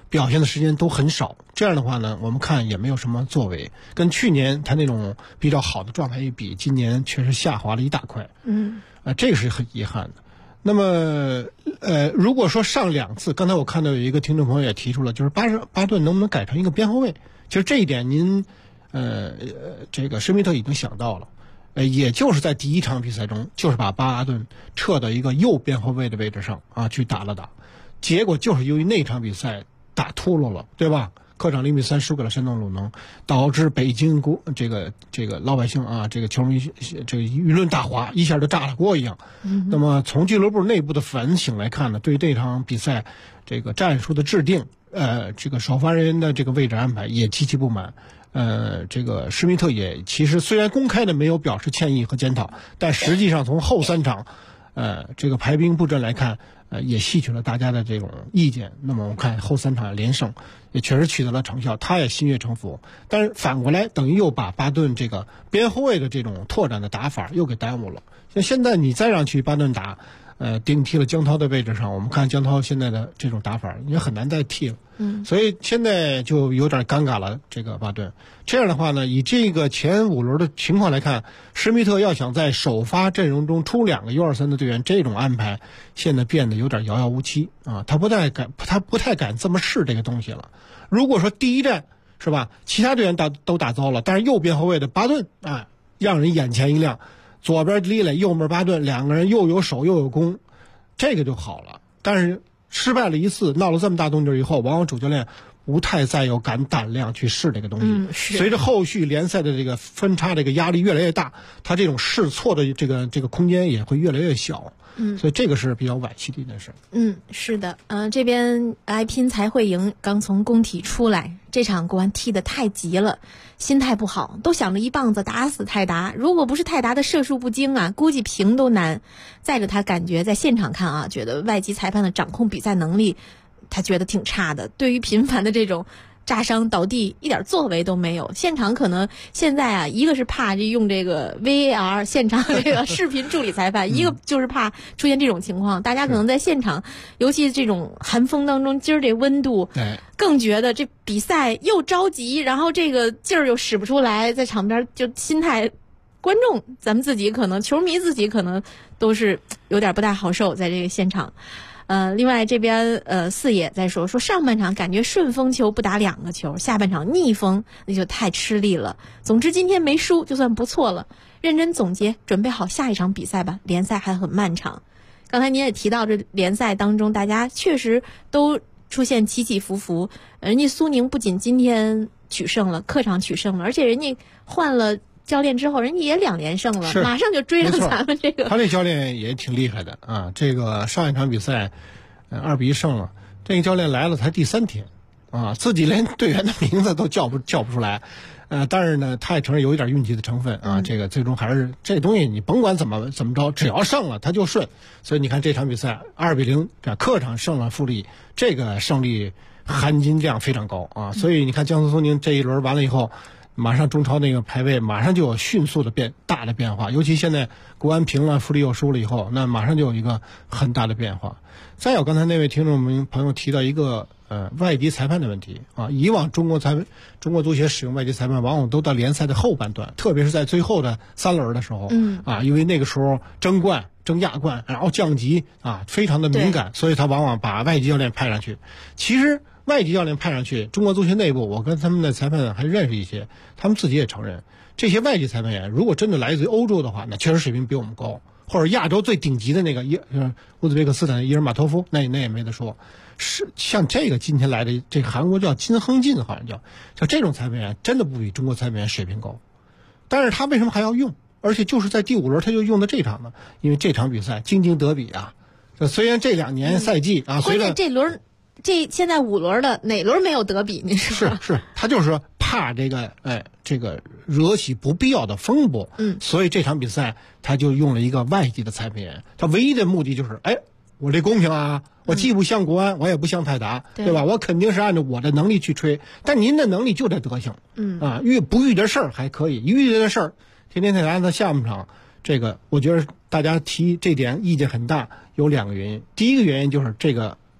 表现的时间都很少。这样的话呢，我们看也没有什么作为，跟去年他那种比较好的状态一比，今年确实下滑了一大块。这个是很遗憾的。那么如果说上2次，刚才我看到有一个听众朋友也提出了，就是巴顿能不能改成一个边后卫？其实这一点您这个施密特已经想到了。也就是在第1场比赛中，就是把巴顿撤到一个右边后卫的位置上去打了打，结果就是由于那场比赛打秃噜了，对吧？客场0-3输给了山东鲁能，导致北京这个老百姓这个球迷这个舆论大哗，一下就炸了锅一样。那么从俱乐部内部的反省来看呢，对这场比赛这个战术的制定，这个首发人员的这个位置安排也极其不满。这个施密特也其实虽然公开的没有表示歉意和检讨，但实际上从后3场，这个排兵布阵来看，也吸取了大家的这种意见。那么我们看后3场连胜，也确实取得了成效，他也心悦诚服。但是反过来，等于又把巴顿这个边后卫的这种拓展的打法又给耽误了。像现在你再让去巴顿打，顶替了江涛的位置上，我们看江涛现在的这种打法也很难再替了。所以现在就有点尴尬了。这个巴顿这样的话呢，以这个前5轮的情况来看，施密特要想在首发阵容中出2个 U23 的队员，这种安排现在变得有点遥遥无期他不太敢这么试这个东西了。如果说第1战是吧，其他队员都打糟了，但是右边后卫的巴顿让人眼前一亮，左边李磊，右边巴顿，两个人又有守又有攻，这个就好了。但是失败了1次，闹了这么大动静以后，往往主教练不太再有胆量去试这个东西。随着后续联赛的这个分差，这个压力越来越大，他这种试错的这个空间也会越来越小。所以这个是比较惋惜的一件事。 是的，这边爱拼才会赢刚从工体出来，这场国安踢得太急了，心态不好，都想着一棒子打死泰达。如果不是泰达的射术不精估计平都难。再者他感觉在现场看觉得外籍裁判的掌控比赛能力，他觉得挺差的。对于频繁的这种炸伤倒地一点作为都没有。现场可能现在一个是怕用这个 VAR 现场这个视频助理裁判，一个就是怕出现这种情况。大家可能在现场，尤其这种寒风当中，今儿这温度，更觉得这比赛又着急，然后这个劲儿又使不出来，在场边就心态，观众咱们自己可能球迷自己可能都是有点不太好受在这个现场。另外这边四爷在说上半场感觉顺风球不打2个球，下半场逆风那就太吃力了。总之今天没输就算不错了，认真总结，准备好下一场比赛吧，联赛还很漫长。刚才您也提到这联赛当中大家确实都出现起起伏伏，人家苏宁不仅今天取胜了，客场取胜了，而且人家换了教练之后，人家也2连胜了，马上就追上咱们这个。 他这教练也挺厉害的这个上一场比赛2-1胜了，这个教练来了才第3天自己连队员的名字都叫不出来。但是呢，他也承认有一点运气的成分这个最终还是这东西你甭管怎么着，只要胜了他就顺。所以你看这场比赛2-0客场胜了富力，这个胜利含金量非常高所以你看江苏苏宁这一轮完了以后，马上中超那个排位马上就有迅速的大的变化，尤其现在国安平了，富力又输了以后，那马上就有一个很大的变化。再有刚才那位听众朋友提到一个外籍裁判的问题以往中国足协使用外籍裁判往往都到联赛的后半段，特别是在最后的3轮的时候因为那个时候争冠争亚冠然后降级非常的敏感，所以他往往把外籍教练派上去。其实外籍教练派上去，中国足协内部我跟他们的裁判还认识一些，他们自己也承认，这些外籍裁判员如果真的来自于欧洲的话，那确实水平比我们高，或者亚洲最顶级的那个乌兹别克斯坦的伊尔马托夫，那也没得说。是像这个今天来的这个韩国叫金亨进，好像叫这种裁判员真的不比中国裁判员水平高，但是他为什么还要用？而且就是在第5轮他就用的这场呢？因为这场比赛京津德比虽然这2年赛季关键这轮现在5轮的哪轮没有德比？你说是，他就是说怕这个惹起不必要的风波，所以这场比赛他就用了一个外籍的裁判员，他唯一的目的就是我这公平我既不像国安，我也不像泰达，对吧？我肯定是按照我的能力去吹，但您的能力就这德行，遇不遇的事儿还可以，一遇的事儿，天天泰达的下半场，这个我觉得大家提这点意见很大，有2个原因。第一个原因就是这个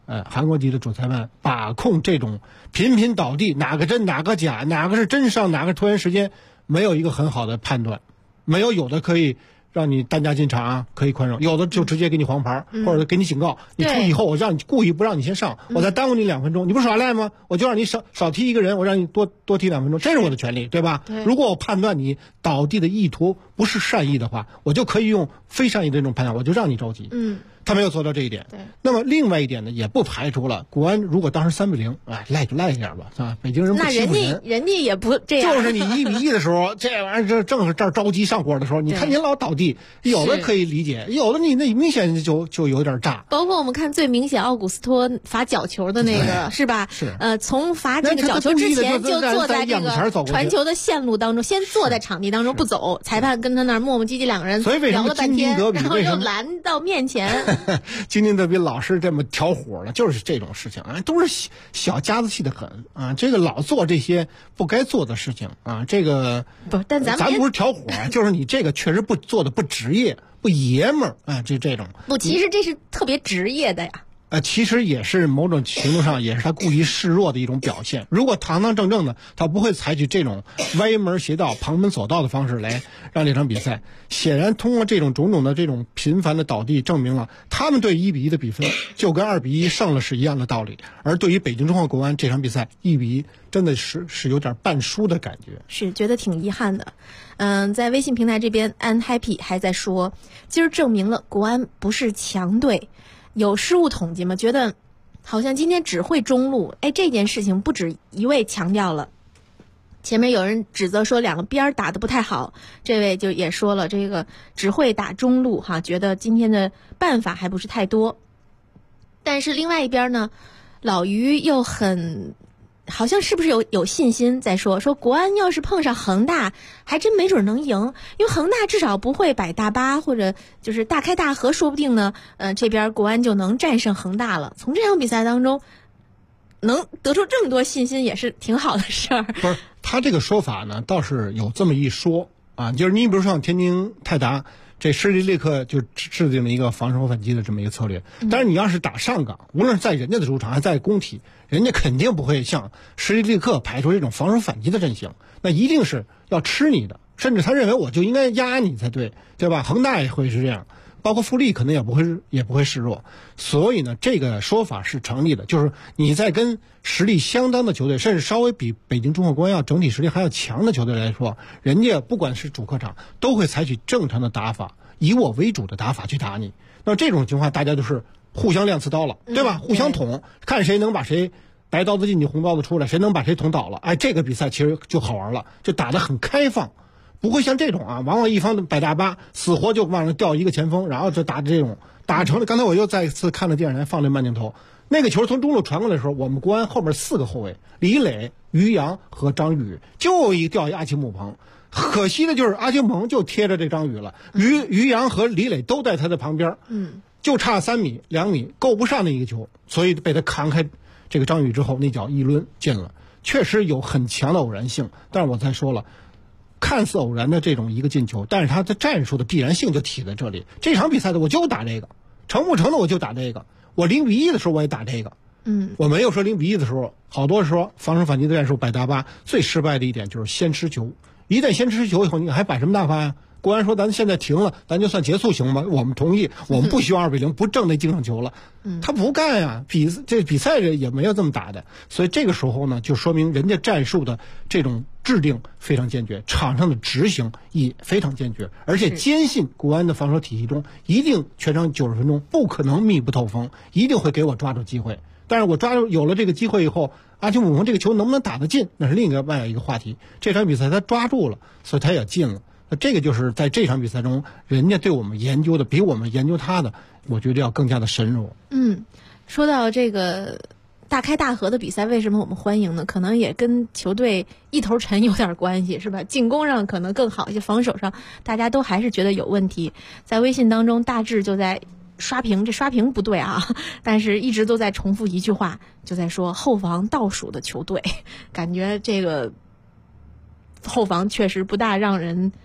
韩国籍的主裁判把控这种频频倒地，哪个真哪个假，哪个是真伤，哪个拖延时间，没有一个很好的判断，有的可以让你单加进场可以宽容，有的就直接给你黄牌，或者给你警告，你出以后我让你故意不让你先上，我再耽误你2分钟，你不耍赖吗？我就让你少踢一个人，我让你多踢2分钟，这是我的权利，对吧？如果我判断你倒地的意图不是善意的话，我就可以用非善意的这种判断，我就让你着急。他没有做到这一点。 对。 那么另外一点呢，也不排除了国安如果当时3-0，赖就赖一点吧，是吧？北京人不欺负人， 那人家也不这样。 就是你1-1的时候，这玩意儿正是这儿着急上火的时候，你看您老倒地，有的可以理解，有的你那明显就有点炸。 包括我们看最明显，奥古斯托罚角球的那个，是吧？ 是。 从罚这个角球之前就坐在这个传球的线路当中，先坐在场地当中不走，裁判跟他那儿磨磨唧唧2个人聊了半天，然后又拦到面前。 京津德比老是这么挑火了，就是这种事情啊，都是小家子气的很啊。这个老做这些不该做的事情啊，这个不，但咱不是挑火，就是你这个确实不做的不职业、不爷们儿啊，这种不，其实这是特别职业的呀。 其实也是某种程度上也是他故意示弱的一种表现。如果堂堂正正的，他不会采取这种歪门邪道、旁门左道的方式来让这场比赛。显然，通过这种种种的这种频繁的倒地，证明了他们对1-1的比分就跟2-1胜了是一样的道理。而对于北京中赫国安这场比赛1-1，真的是有点半输的感觉， 是觉得挺遗憾的。在微信平台这边 ，Unhappy 还在说，今儿证明了国安不是强队。有失误统计吗？觉得好像今天只会中路，这件事情不止一位强调了。前面有人指责说2个边打得不太好，这位就也说了，这个只会打中路哈，觉得今天的办法还不是太多。但是另外一边呢，老于又好像是不是有信心在说国安要是碰上恒大，还真没准能赢，因为恒大至少不会摆大巴或者就是大开大合，说不定呢，这边国安就能战胜恒大了。从这场比赛当中能得出这么多信心，也是挺好的事儿。 不是他这个说法呢，倒是有这么一说啊，就是你比如说像天津泰达。这施蒂利克就制定了一个防守反击的这么一个策略，但是你要是打上港，无论是在人家的主场还是在工体，人家肯定不会像施蒂利克排出这种防守反击的阵型，那一定是要吃你的，甚至他认为我就应该压你才对，对吧？恒大也会是这样，包括富力可能也不会示弱，所以呢，这个说法是成立的，就是你在跟实力相当的球队，甚至稍微比北京中赫国安要整体实力还要强的球队来说，人家不管是主客场都会采取正常的打法，以我为主的打法去打你。那这种情况大家都是互相亮刺刀了，对吧？互相捅，看谁能把谁白刀子进去红刀子出来，谁能把谁捅倒了。这个比赛其实就好玩了，就打得很开放。不会像这种往往一方摆大巴，死活就往上调一个前锋，然后就打这种打成了。刚才我又再一次看了电视台放这慢镜头，那个球从中路传过来的时候，我们国安后面4个后卫李磊、于洋和张宇就调一阿奇姆彭，可惜的就是阿奇姆彭就贴着这张宇了，于洋和李磊都在他的旁边，就差3米2米够不上那一个球，所以被他扛开这个张宇之后，那脚一抡进了，确实有很强的偶然性。但是我才说了。看似偶然的这种一个进球，但是他的战术的必然性就体在这里。这场比赛的我就打这个，成不成的我就打这个。我0-1的时候我也打这个，我没有说0-1的时候，好多时候防守反击的战术摆大巴最失败的一点就是先吃球。一旦先吃球以后，你还摆什么大巴呀？国安说咱现在停了，咱就算结束行吗？我们同意，我们不需要2-0，不挣那净胜球了。他不干呀，这比赛也没有这么打的，所以这个时候呢，就说明人家战术的这种制定非常坚决，场上的执行也非常坚决，而且坚信国安的防守体系中一定全场90分钟不可能密不透风，一定会给我抓住机会。但是我有了这个机会以后，阿奇姆彭这个球能不能打得进，那是另外一个话题。这场比赛他抓住了，所以他也进了。那这个就是在这场比赛中，人家对我们研究的比我们研究他的，我觉得要更加的深入。 说到这个大开大合的比赛，为什么我们欢迎呢？可能也跟球队一头沉有点关系，是吧？进攻上可能更好一些，防守上大家都还是觉得有问题。在微信当中，大致就在刷屏，这刷屏不对啊，但是一直都在重复一句话，就在说后防倒数的球队，感觉这个后防确实不大让人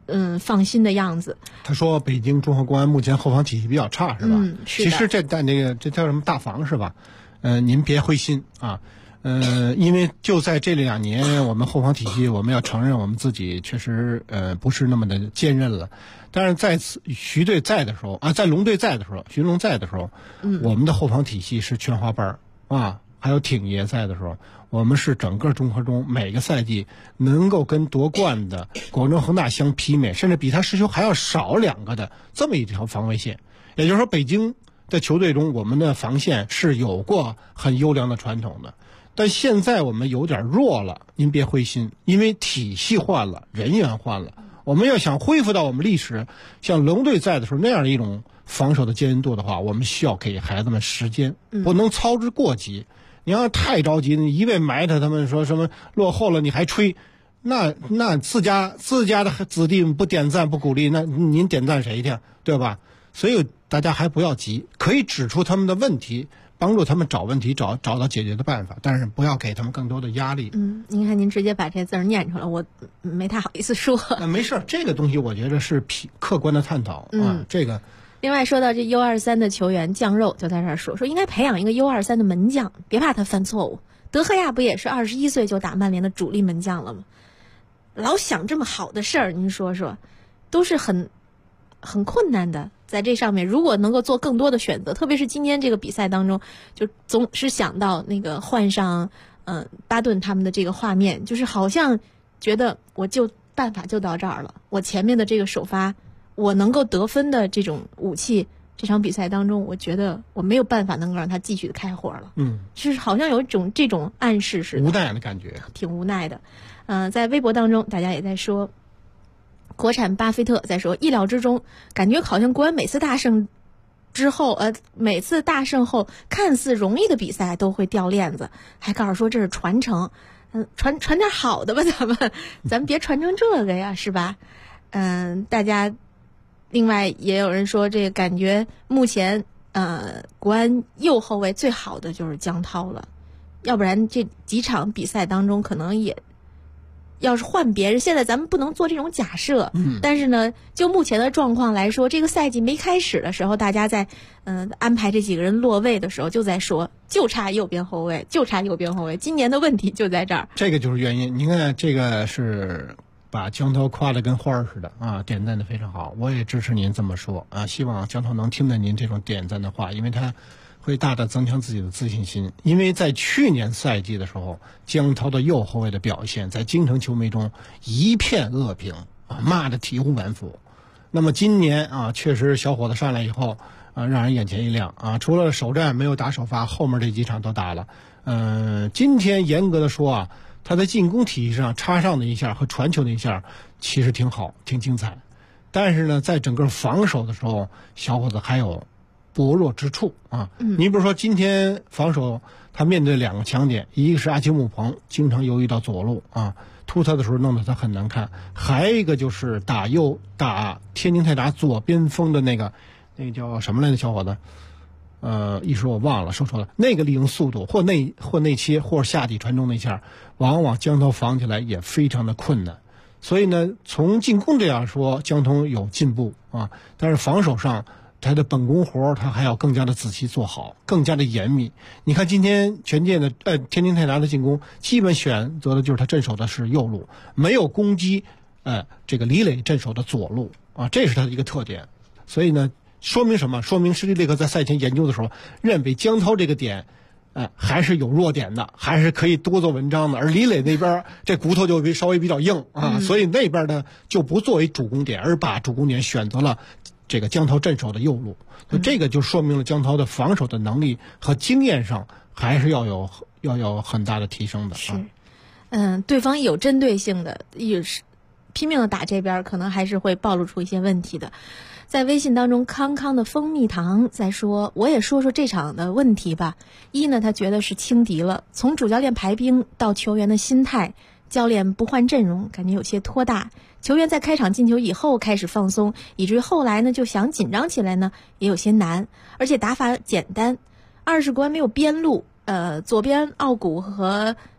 放心的样子。 他说北京综合国安目前后防体系比较差，是吧？ 是的。 其实这叫什么大防是吧？您别灰心啊。因为就在这2年，我们后防体系，我们要承认我们自己确实不是那么的坚韧了。但是在徐队在的时候啊，在龙队在的时候，徐龙在的时候，我们的后防体系是全华班啊。还有挺爷在的时候，我们是整个综合中每个赛季能够跟夺冠的广州恒大相媲美，甚至比他失球还要少2个的这么一条防卫线。也就是说，北京的球队中，我们的防线是有过很优良的传统的。但现在我们有点弱了，您别灰心，因为体系换了，人员换了。我们要想恢复到我们历史像龙队在的时候那样的一种防守的坚韧度的话，我们需要给孩子们时间，不能操之过急。你要太着急，你一味埋汰他们说什么落后了你还吹，那自家的子弟不点赞不鼓励，那您点赞谁去，对吧？所以大家还不要急，可以指出他们的问题，帮助他们找问题，找到解决的办法，但是不要给他们更多的压力。 您看您直接把这字儿念出来，我没太好意思说。 没事，这个东西我觉得是客观的探讨啊，这个。 另外说到这 U23 的球员酱肉，就在这儿说应该培养一个 U23 的门将，别怕他犯错误。德赫亚不也是21岁就打曼联的主力门将了吗？老想这么好的事儿，您说说，都是很困难的。在这上面，如果能够做更多的选择，特别是今天这个比赛当中，就总是想到那个换上巴顿他们的这个画面，就是好像觉得我就办法就到这儿了，我前面的这个首发。我能够得分的这种武器，这场比赛当中，我觉得我没有办法能够让他继续开火了。就是好像有这种暗示似的， 无奈的感觉， 挺无奈的。在微博当中，大家也在说，国产巴菲特在说，意料之中，感觉好像国安每次大胜之后，每次大胜后看似容易的比赛都会掉链子，还告诉说这是传承，传点好的吧，咱们别传成这个呀，是吧？大家。另外也有人说，这个感觉目前国安右后卫最好的就是江涛了，要不然这几场比赛当中可能也要是换别人，现在咱们不能做这种假设，但是呢，就目前的状况来说，这个赛季没开始的时候，大家在安排这几个人落位的时候就在说，就差右边后卫，今年的问题就在这儿。 这个就是原因，你看这个是。把江涛夸得跟花儿似的啊，点赞的非常好，我也支持您这么说啊，希望江涛能听到您这种点赞的话，因为他会大大增强自己的自信心。因为在去年赛季的时候，江涛的右后卫的表现在京城球迷中一片恶评啊，骂得体无完肤。那么今年啊，确实小伙子上来以后啊，让人眼前一亮啊，除了首战没有打首发，后面这几场都打了。今天严格的说啊。他在进攻体系上插上的一下和传球的一下其实挺好挺精彩，但是呢在整个防守的时候小伙子还有薄弱之处啊。你比如说今天防守他面对2个强点，一个是阿奇姆彭经常游移到左路啊，突他的时候弄得他很难看，还有一个就是打天津泰达左边锋的那个叫什么来着小伙子，一时我忘了说错了，那个利用速度或内切或下底传中那下，往往江涛防起来也非常的困难。所以呢，从进攻这样说，江涛有进步啊，但是防守上他的本功活他还要更加的仔细做好，更加的严密。你看今天全界的天津泰达的进攻，基本选择的就是他镇守的是右路，没有攻击这个李磊镇守的左路啊，这是他的一个特点。所以呢。说明什么？说明施蒂利克在赛前研究的时候认为江涛这个点还是有弱点的，还是可以多做文章的，而李磊那边这骨头就稍微比较硬啊，所以那边呢就不作为主攻点，而把主攻点选择了这个江涛镇守的右路。这个就说明了江涛的防守的能力和经验上还是要有很大的提升的。 是，对方有针对性的，也是拼命的打这边，可能还是会暴露出一些问题的。在微信当中，康康的蜂蜜糖在说，我也说说这场的问题吧。一呢，他觉得是轻敌了，从主教练排兵到球员的心态，教练不换阵容，感觉有些拖大。球员在开场进球以后开始放松，以至于后来呢就想紧张起来呢也有些难，而且打法简单。二是国安没有边路，左边奥古和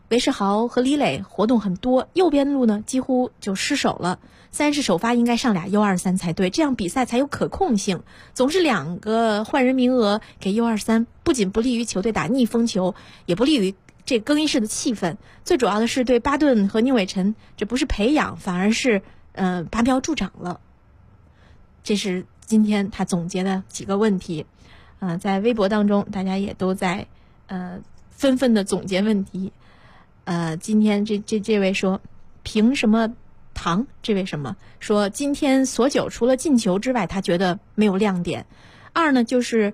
韦世豪和李磊活动很多，右边路呢几乎就失手了。三是首发应该上俩 U23 才对，这样比赛才有可控性。总是2个换人名额给 U23，不仅不利于球队打逆风球，也不利于这更衣室的气氛。最主要的是对巴顿和宁伟晨，这不是培养，反而是拔苗助长了。这是今天他总结的几个问题。在微博当中，大家也都在纷纷的总结问题。今天这位说凭什么唐？这位什么说今天索九除了进球之外，他觉得没有亮点。2呢就是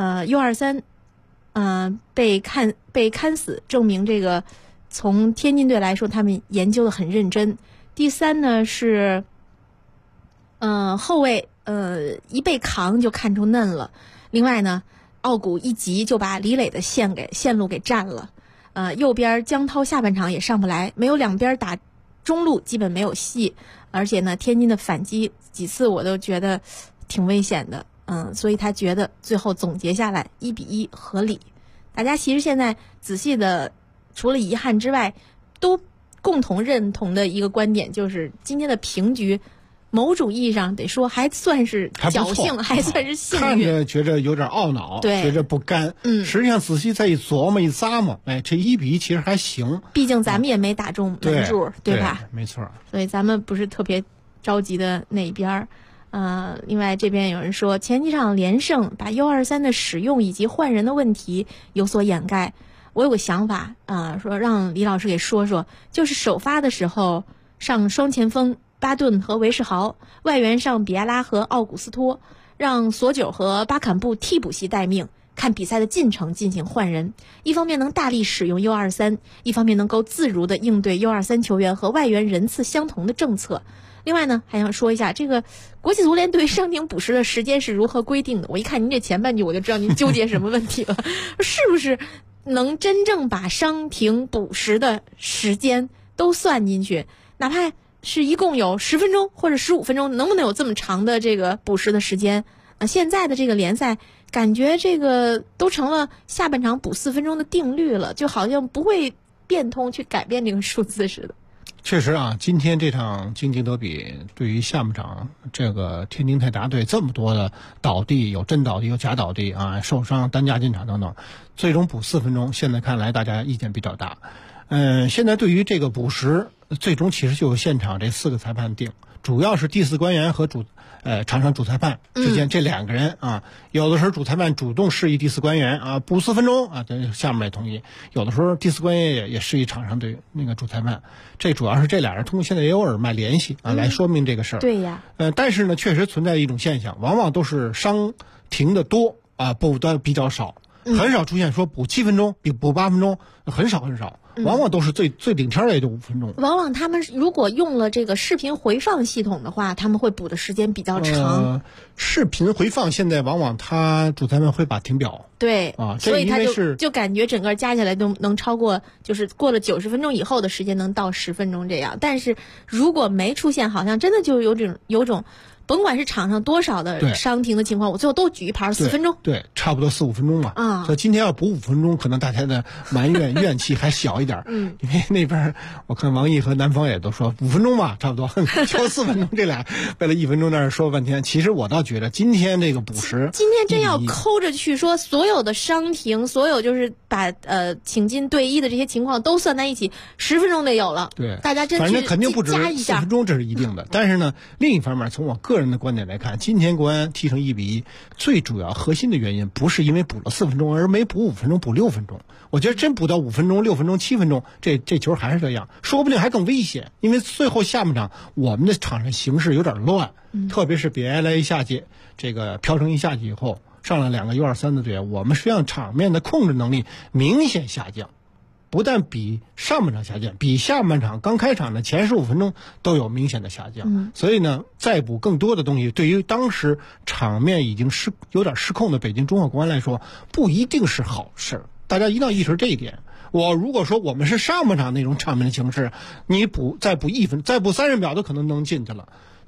U23被看死，证明这个从天津队来说，他们研究的很认真。第3呢是后卫一被扛就看出嫩了。另外呢，奥古一急就把李磊的线路给占了。右边江涛下半场也上不来，没有两边打中路基本没有戏，而且呢天津的反击几次我都觉得挺危险的。所以他觉得最后总结下来1-1合理。大家其实现在仔细的除了遗憾之外，都共同认同的一个观点就是今天的平局某种意义上得说还算是侥幸，还算是幸运。 看着觉着有点懊恼，觉着不甘。实际上仔细再一琢磨一咂摸，这1-1其实还行。 毕竟咱们也没打中门柱，对吧？ 没错。 所以咱们不是特别着急的那一边。另外这边有人说前几场连胜把 U23 的使用以及换人的问题有所掩盖。我有个想法说让李老师给说说，就是首发的时候上双前锋巴顿和韦世豪，外援上比埃拉和奥古斯托，让索九和巴坎布替补席待命，看比赛的进程进行换人，一方面能大力使用 U23， 一方面能够自如地应对 U23 球员和外援人次相同的政策。另外呢，还想说一下这个国际足联对伤停补时的时间是如何规定的。我一看您这前半句我就知道您纠结什么问题了是不是能真正把伤停补时的时间都算进去，哪怕是一共有10分钟或者15分钟，能不能有这么长的这个补时的时间？现在的这个联赛感觉这个都成了下半场补4分钟的定律了，就好像不会变通去改变这个数字似的。 确实今天这场京津德比对于下半场这个天津泰达队这么多的倒地，有真倒地有假倒地受伤担架进场等等，最终补4分钟，现在看来大家意见比较大。现在对于这个补时，最终其实就由现场这4个裁判定，主要是第4官员和场上主裁判之间这2个人有的时候主裁判主动示意第4官员补4分钟下面也同意，有的时候第4官员也示意场上对那个主裁判，这主要是这俩人通过现在也有耳麦联系来说明这个事儿。 对呀。 但是呢，确实存在一种现象，往往都是伤停的多补的比较少，很少出现说补7分钟比补8分钟，很少，往往都是最顶天的也就5分钟。 往往他们如果用了这个视频回放系统的话，他们会补的时间比较长。 视频回放现在往往他主裁判会把停表。 对所以他就感觉整个加起来都能超过，就是过了90分钟以后的时间能到10分钟这样。但是如果没出现，好像真的就有种甭管是场上多少的伤停的情况，我最后都举一盘4分钟。 对，差不多4-5分钟嘛。所以今天要补5分钟，可能大家的埋怨气还小一点。因为那边我看王毅和南方也都说5分钟吧，差不多说4分钟，这俩为了1分钟在那说半天。其实我倒觉得今天这个补时， 今天真要抠着去说所有的伤停，所有就是把请进队医的这些情况都算在一起，10分钟得有了。 对， 大家真反正肯定不止 4 分钟，这是一定的。但是呢，另一方面从我个人的观点来看，今天国安踢成1-1，最主要核心的原因不是因为补了4分钟，而没补5分钟，补6分钟。我觉得真补到5分钟、6分钟、7分钟，这球还是这样，说不定还更危险。因为最后下半场我们的场上形势有点乱，特别是比埃莱一下去，这个朴成一下去以后，上了2个 U23 的队员，我们实际上场面的控制能力明显下降。不但比上半场下降，比下半场刚开场的前15分钟都有明显的下降。所以呢，再补更多的东西，对于当时场面已经有点失控的北京中赫国安来说，不一定是好事。大家一定要意识这一点。如果说我们是上半场那种场面的形势，你再补1分，再补30秒都可能能进去了。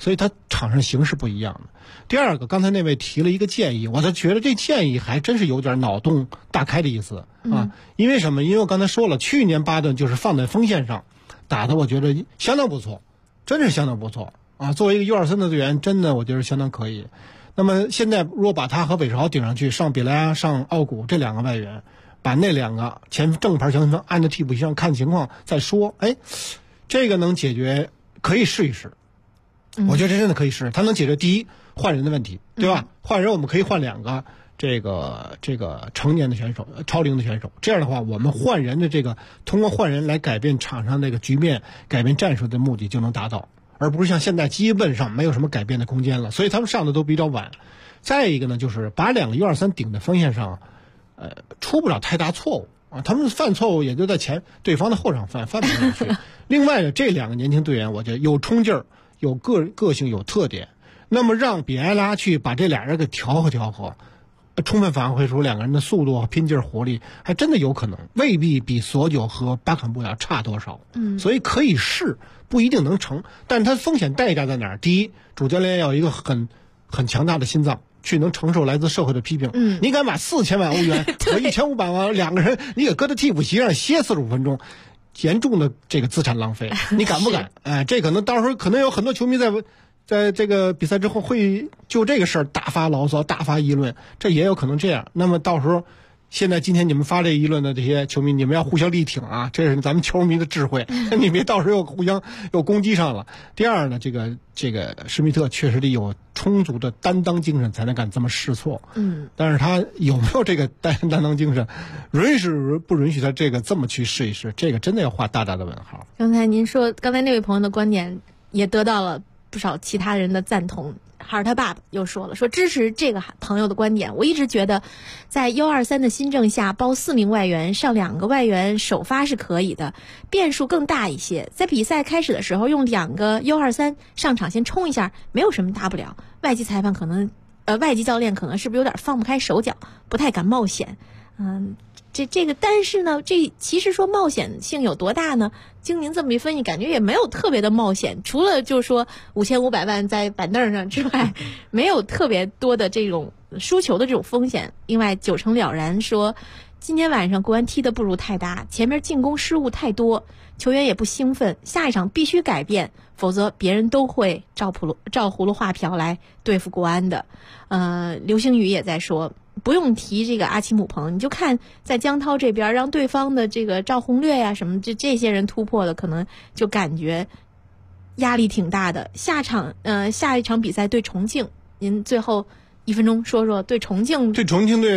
所以他场上形势不一样的。第二个，刚才那位提了一个建议，我倒觉得这建议还真是有点脑洞大开的意思啊。因为什么？因为我刚才说了，去年巴顿就是放在锋线上打的，我觉得相当不错，真是相当不错啊。作为一个 U23 的队员，真的我觉得相当可以。那么现在如果把他和韦世豪顶上去，上比莱拉上奥古这两个外援，把那两个正牌前锋按在替补席上看情况再说，这个能解决，可以试一试。我觉得真的可以试，它能解决第一换人的问题，对吧？换人我们可以换两个这个成年的选手，超龄的选手。这样的话，我们换人的通过换人来改变场上这个局面、改变战术的目的就能达到，而不是像现在基本上没有什么改变的空间了。所以他们上的都比较晚。再一个呢，就是把两个 U23 顶在锋线上，出不了太大错误啊。他们犯错误也就在对方的后场犯不上去。另外呢，这两个年轻队员，我觉得有冲劲儿。有个性，有特点，那么让比埃拉去把这俩人给调和，充分发挥出两个人的速度、拼劲、活力，还真的有可能，未必比索久和巴坎布要差多少。所以可以试，不一定能成，但是它风险代价在哪儿？第一，主教练要有一个很强大的心脏，去能承受来自社会的批评。你敢把4000万欧元和1500万两个人，你给搁在替补席上歇45分钟？严重的这个资产浪费，你敢不敢？这可能到时候可能有很多球迷在这个比赛之后会就这个事儿大发牢骚、大发议论，这也有可能这样。那么到时候，今天你们发这议论的这些球迷，你们要互相力挺啊，这是咱们球迷的智慧，你别到时候又互相又攻击上了。第二呢，这个施密特确实得有充足的担当精神，才能敢这么试错。但是他有没有这个担当精神，允许不允许他这么去试一试，这个真的要画大大的问号。 刚才您说，刚才那位朋友的观点也得到了不少其他人的赞同。哈尔他爸爸又说了，说支持这个朋友的观点。我一直觉得，在U23的新政下，包4名外援，上2个外援首发是可以的，变数更大一些。在比赛开始的时候，用2个U23上场先冲一下，没有什么大不了。外籍教练可能是不是有点放不开手脚，不太敢冒险。但是呢，这其实说冒险性有多大呢？经您这么一分析，感觉也没有特别的冒险，除了就是说5500万在板凳上之外，没有特别多的这种输球的这种风险。另外9成了然说，今天晚上国安踢得不如泰达，前面进攻失误太多，球员也不兴奋，下一场必须改变，否则别人都会照葫芦画瓢来对付国安的。刘星宇也在说，不用提这个阿奇姆彭，你就看在江涛这边，让对方的这个赵宏略呀什么这些人突破的，可能就感觉压力挺大的。下一场比赛对重庆，您最后1分钟说说对重庆对重庆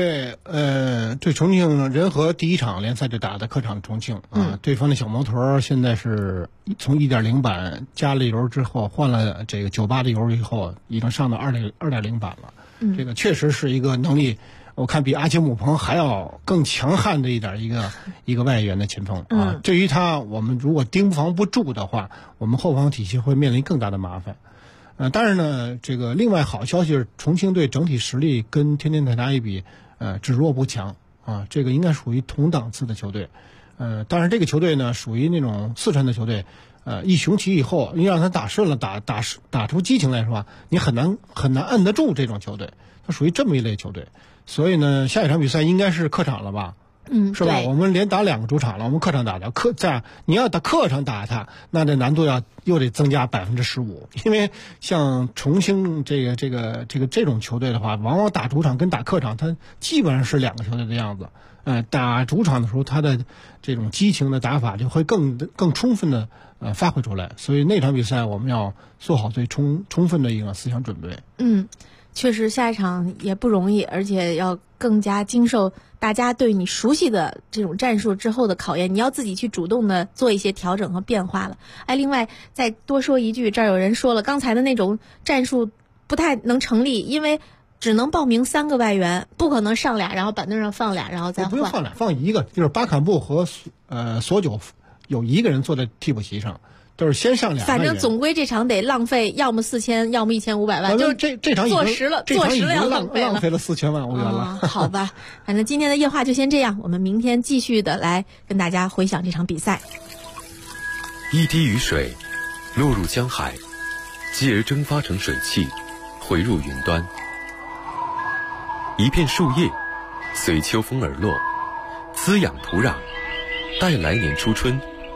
人和第一场联赛就打的客场重庆啊，对方的小摩托现在是从 1.0 版加了油之后，换了这个98的油以后，已经上到 2.0 版了。这个确实是一个能力，我看比阿奇姆彭还要更强悍的一个外援的前锋啊。对于他，我们如果盯防不住的话，我们后防体系会面临更大的麻烦。但是呢，这个另外好消息是，重庆队整体实力跟天津泰达一比，只弱不强啊。这个应该属于同档次的球队。但是这个球队呢，属于那种四川的球队。一雄起以后，你让他打顺了，打出激情来说，你很难摁得住这种球队，它属于这么一类球队。所以呢，下一场比赛应该是客场了吧？是吧？我们连打2个主场了，我们客场打的，你要打客场打他，那这难度又得增加15%，因为像重庆这种球队的话，往往打主场跟打客场，它基本上是2个球队的样子。打主场的时候，他的这种激情的打法就会更充分的发挥出来，所以那场比赛我们要做好最充分的一个思想准备。 确实下一场也不容易，而且要更加经受大家对你熟悉的这种战术之后的考验，你要自己去主动的做一些调整和变化了。另外再多说一句，这儿有人说了，刚才的那种战术不太能成立，因为只能报名3个外援，不可能上俩，然后板凳上放俩，然后再换。 不用放俩，放一个，就是巴坎布和索久有1个人坐在替补席上，都是先上俩。 反正总归这场得浪费，要么4000，要么1500万，就是这场坐实了要浪费了4000万欧元了。 好吧，反正今天的夜话就先这样，我们明天继续的来跟大家回想这场比赛。 一滴雨水落入江海， 继而蒸发成水汽，回入云端。一片树叶随秋风而落，滋养土壤，待来年初春